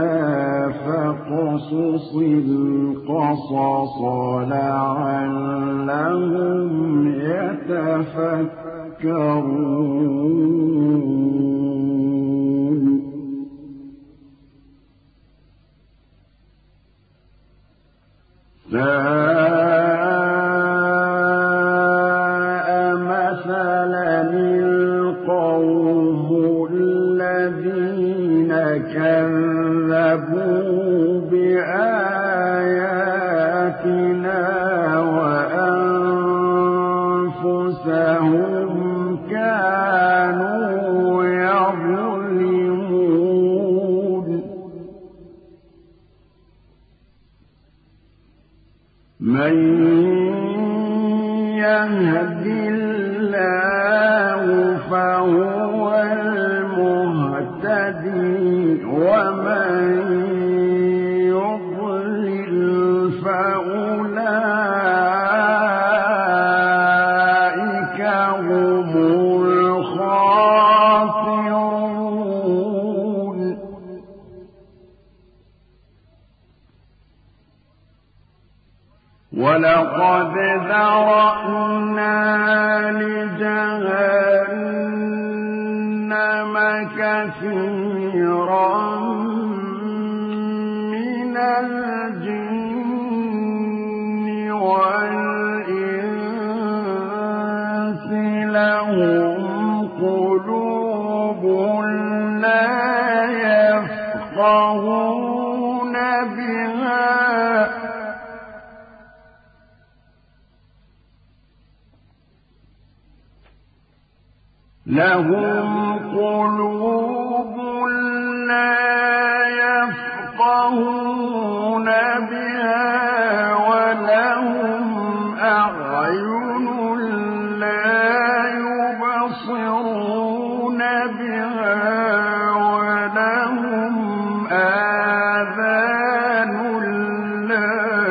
فاقصص القصص لعلهم يتفكرون ساء مثلا القوم الذين كذبوا بآياتنا وأنفسهم كانوا يظلمون من يهد الله فهو المهتدي ومن يضلل فأولئك هم الخاسرون ولقد ذرأنا لجهنم كثيرا من الجن والإنس لهم قلوب لا يفقهون بها لهم قلوب لا يفقهون بها ولهم أعين لا يبصرون بها ولهم آذان لا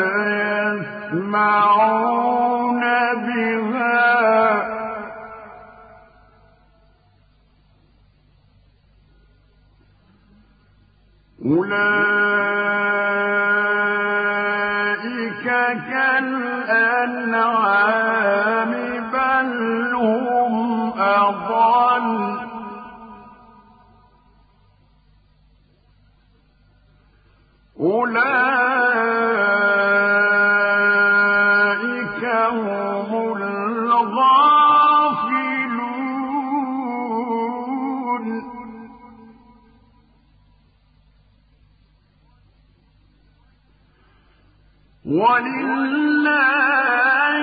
يسمعون بها أولئك كالأنعام بل هم أضل أولئك هم الغافلون ولله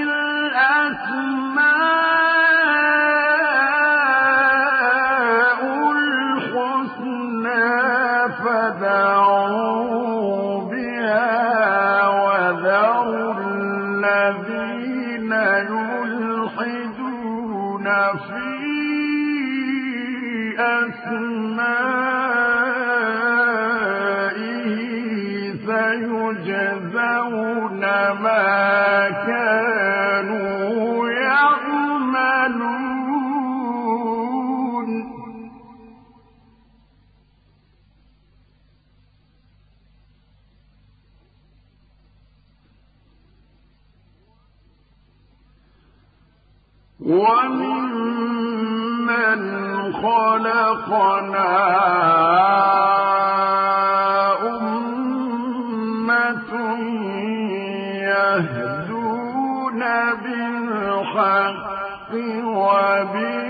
الأسماء الحسنى فادعوه بها وذروا الذين يلحدون في أسمائه سيجزون ما كانوا يعملون وممن خلقنا يهدون بالحق وبه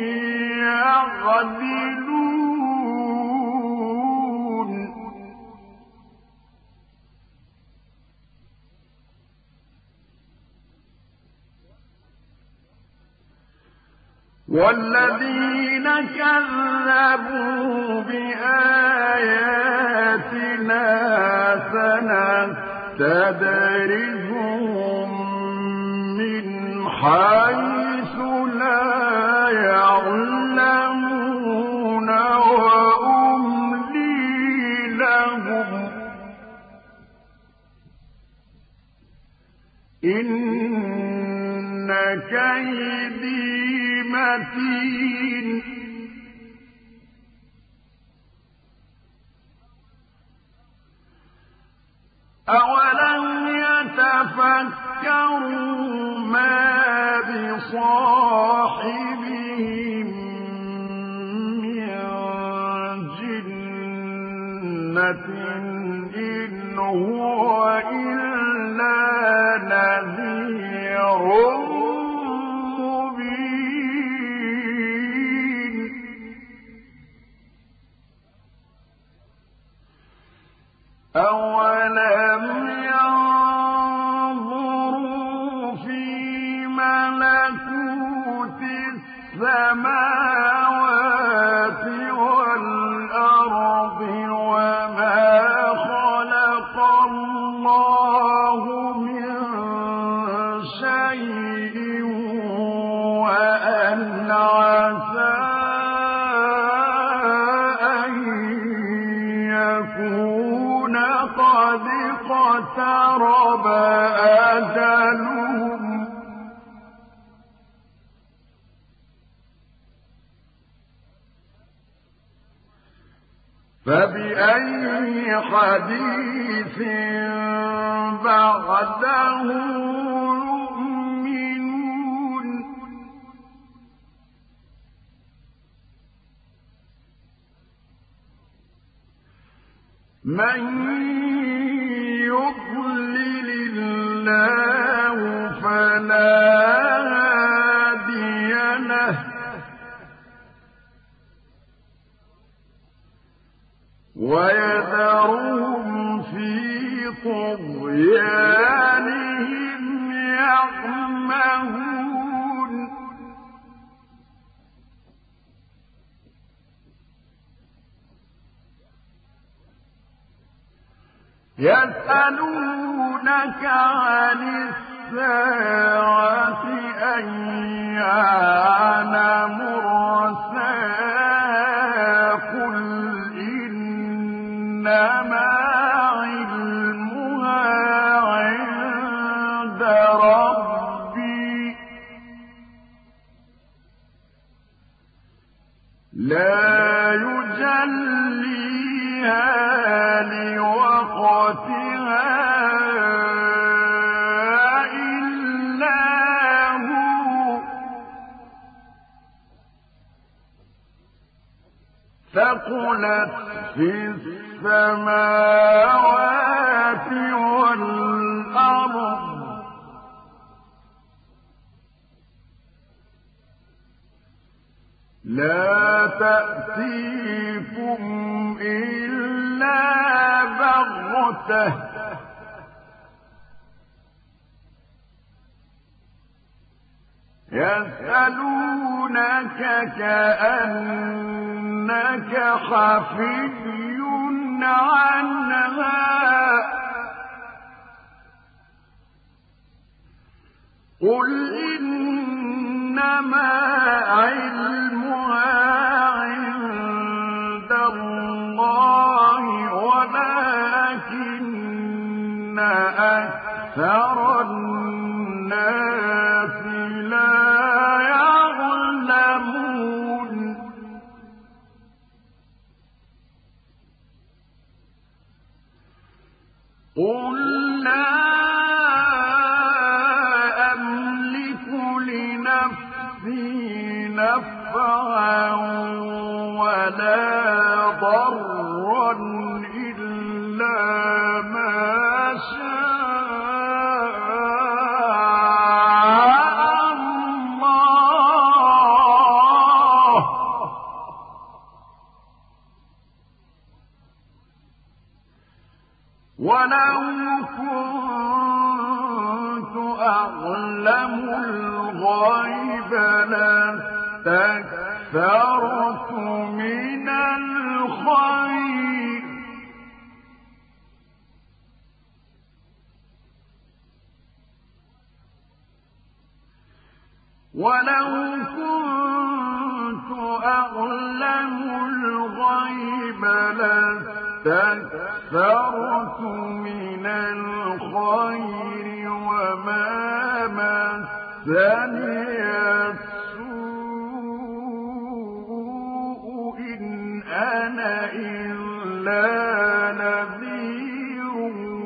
يعدلون والذين كذبوا بآياتنا سنستدرجهم من حيث لا إن كيدي متين أولم يتفكروا ما بصاحبهم من جنة إن هو إلا نذير مبين أولم ينظروا في ملكوت السماوات والأرض وما خلق الله من شيء وأن عسى أن يكون قد اقترب أجلهم فبأي حديث بعده يؤمنون من يضلل الله فلا هادي له ويذرهم في طغيانهم يعمهون يسألونك عن الساعة أيان مرساها قل إنما علمها عند ربي لا يجليها لوقتها إلا هو ثقلت في السماوات والأرض لا تأتيكم إلا بغتة يسألونك كأنك حفي عنها قل إنما علمها عند الله ولكن أكثر الناس لا يعلمون قل لا أملك لنفسي نفعا ولا ضرا إلا ما شاء الله ولو كنت أعلم الغيب لاستكثرت من الخير ولو كنت أعلم الغيب لاستكثرت من الخير وما السوء إن أنا إلا نذير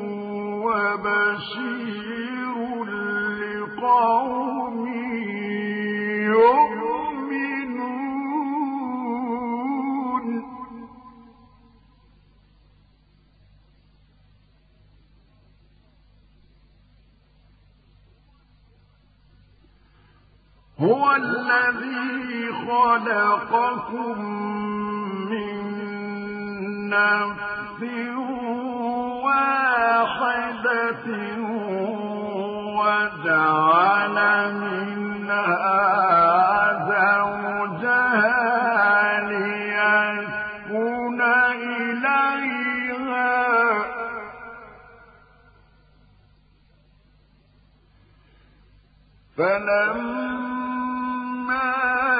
وبشير لقوم يؤمنون. هو الذي خلقكم من نفس واحدة وجعل منها زوجها ليسكن إليها فلما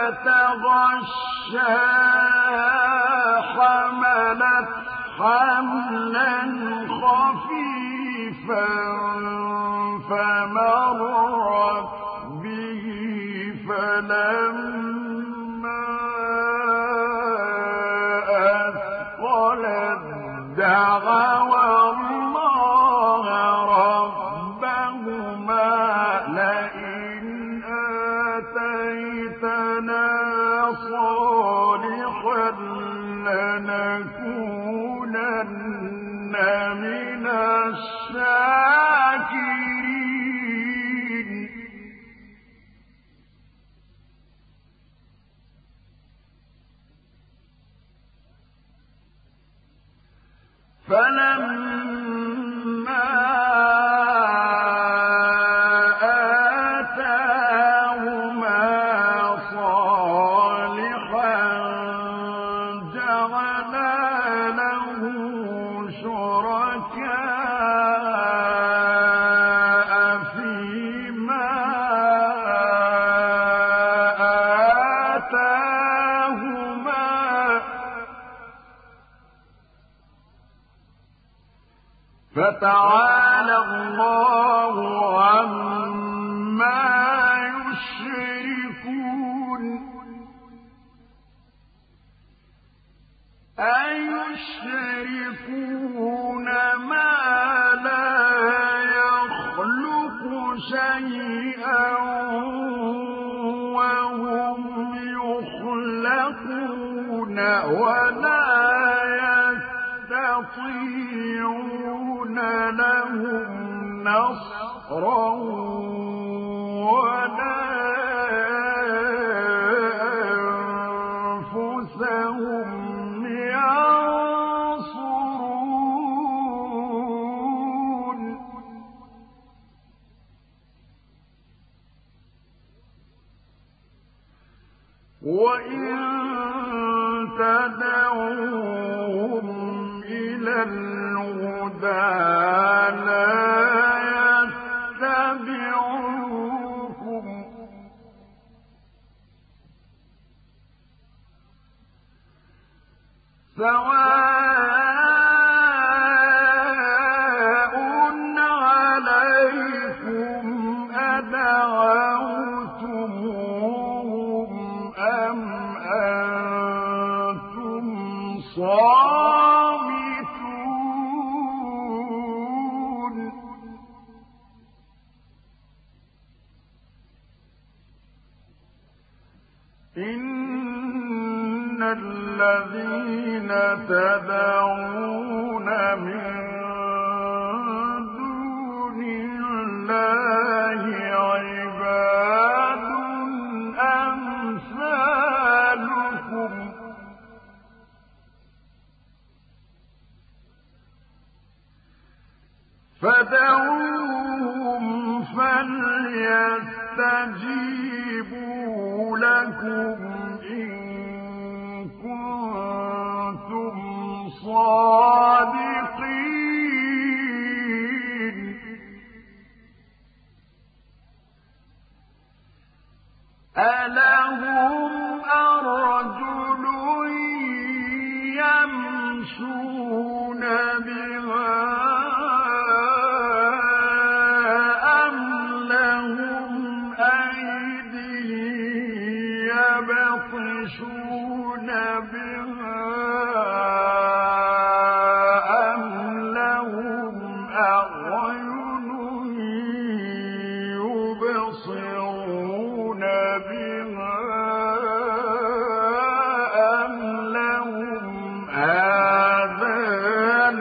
تغشاها حملت حملا خفيفا فمرت به فلما أثقلت دعوا الله ربهما لئن آتيتنا صالحا لنكونن من الشاكرين. فلما آتاهما صالحا جعلا له شركاء فيما آتاهما فتعالى الله عما يشركون. أيشركون ما لا يخلق شيئا وهم يخلقون ولا يستطيعون لهم نصرا ولا أنفسهم ينصرون. وإن تدعوهم إلى الهدى لا يتبعوكم سواء عليكم أدعوتموهم أم أنتم صامتون. إن الذين تدعون من دون الله عباد أمثالكم فدعوهم فليستجيبوا لكم إن كنتم صادقين. ألهم أرجل يمشون بها أم لهم أيدي يمشون بها أم لهم أعين يبصرون بها أم لهم آذان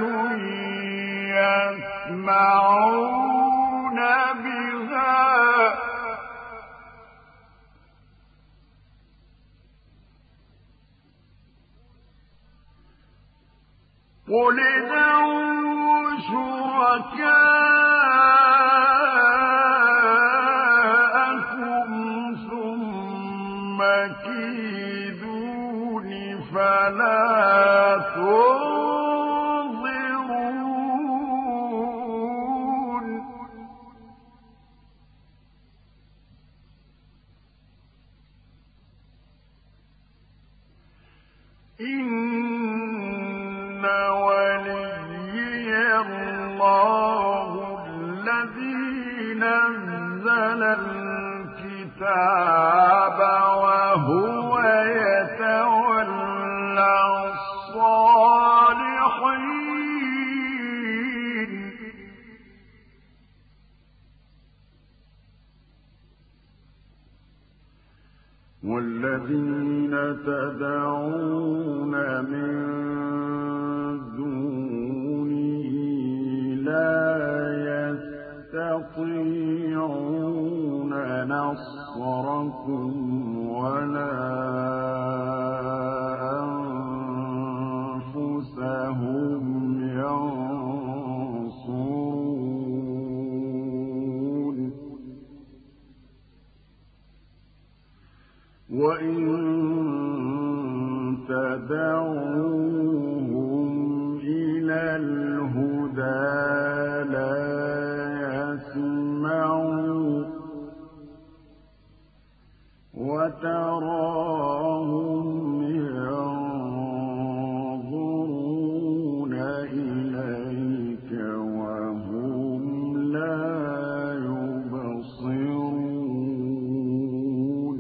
يسمعون بها قل ادعوا شركاءكم ثم كيدون فلا تنظرون إن وليي الله الذي نزل الكتاب وهو يتولى الصالحين والذين تدعون من دونه لا يستطيعون نصركم ولا أنفسهم ينصرون وإن تدعوهم إلى الهدى لا يسمعوا وتراهم ينظرون إليك وهم لا يبصرون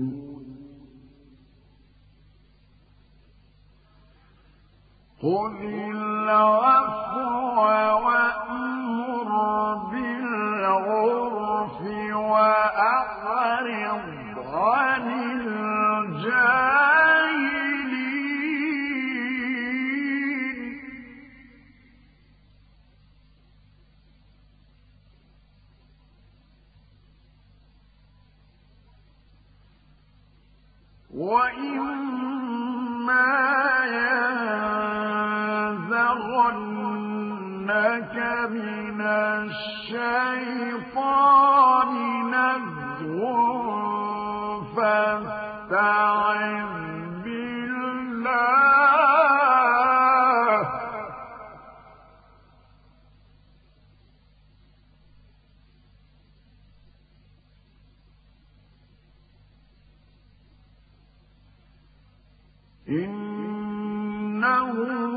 خذ العفو وأمر بالعرف وأعرض عن الجاهلين وإما ينزغنك من الشيطان نزغ فاستعذ بالله إنه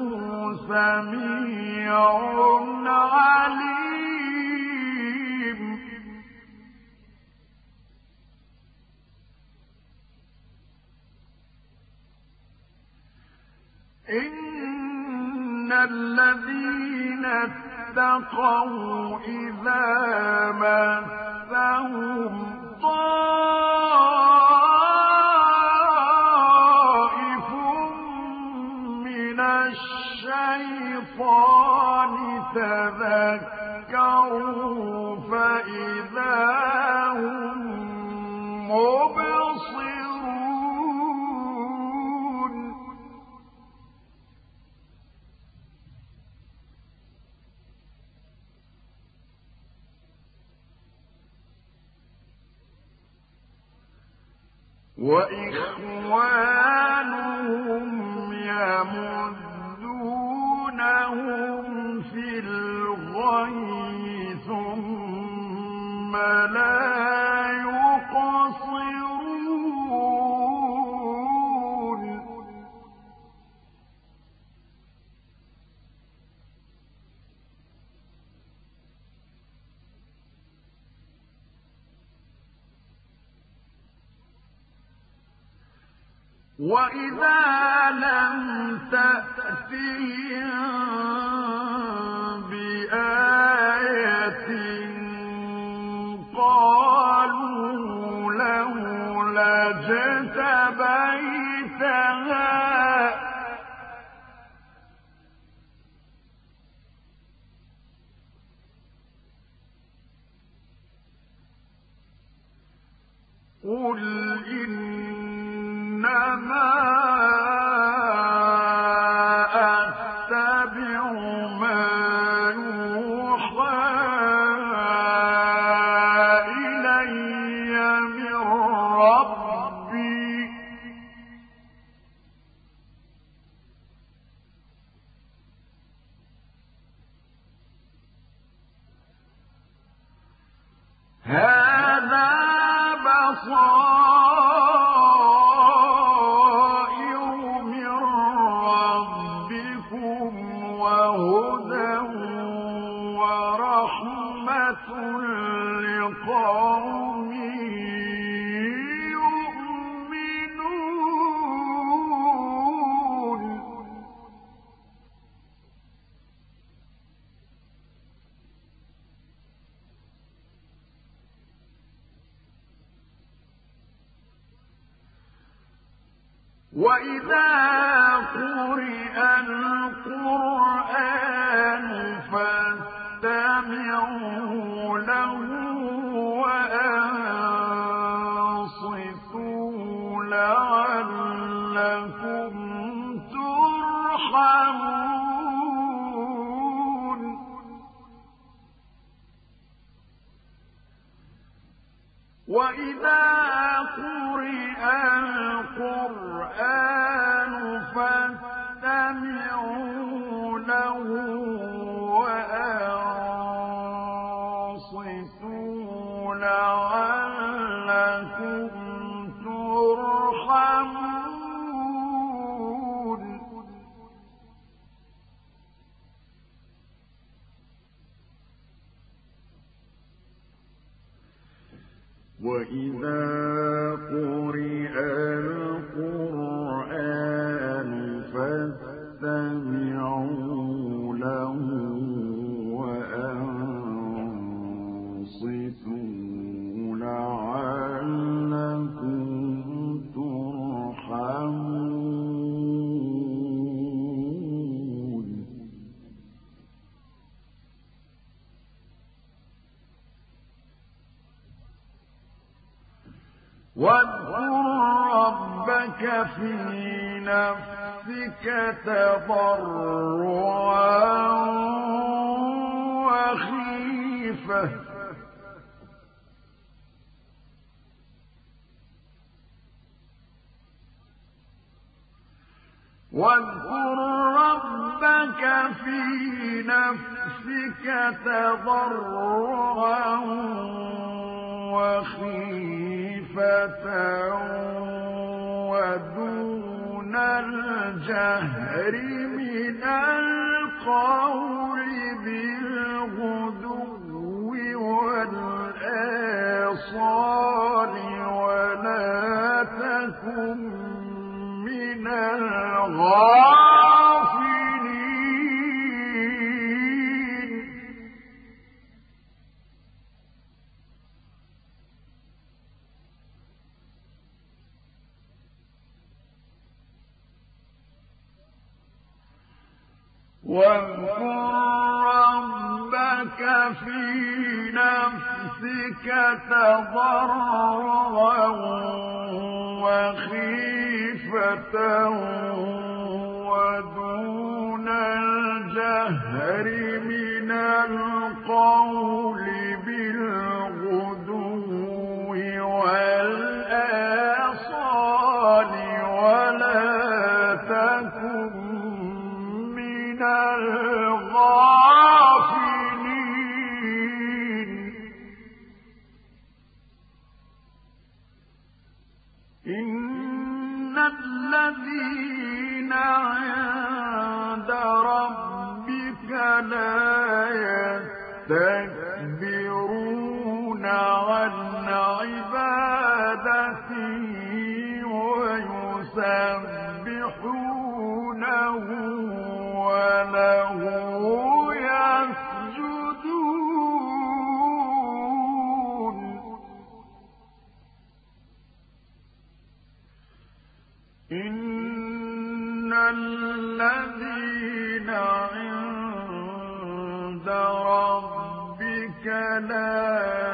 سميع عليم إن الذين اتقوا إذا مسهم طائف من الشيطان تذكروا فإذا هم مبصرون وإخوانهم يمدونهم في الغي ثم لا يقصرون وإذا لم تأتهم بآية قالوا لولا اجتبيتها قل إنما أتبع ما يوحى إلي من ربي هذا بصائر من ربكم وهدى ورحمة لقوم يؤمنون وإذا قرئ القرآن فاستمعوا له وأنصتوا لعلكم ترحمون وإذا قرئ القرآن فاستمعوا له وأنصتوا لعلكم ترحمون وإذا قرئ القرآن فاستمعوا له وأنصتوا لعلكم ترحمون واذكر ربك في نفسك تضرعا وخيفة واذكر ربك في نفسك تضرعا وخيفة ودون الجهر من القول بالغدو والآصال ولا تكن من الغافلين واذكر ربك في نفسك تضرعا وخيفة ودون الجهر من القول بالغدو والآصال ولا تكن من الغافلين إن الذين عند ربك لا يستكبرون لا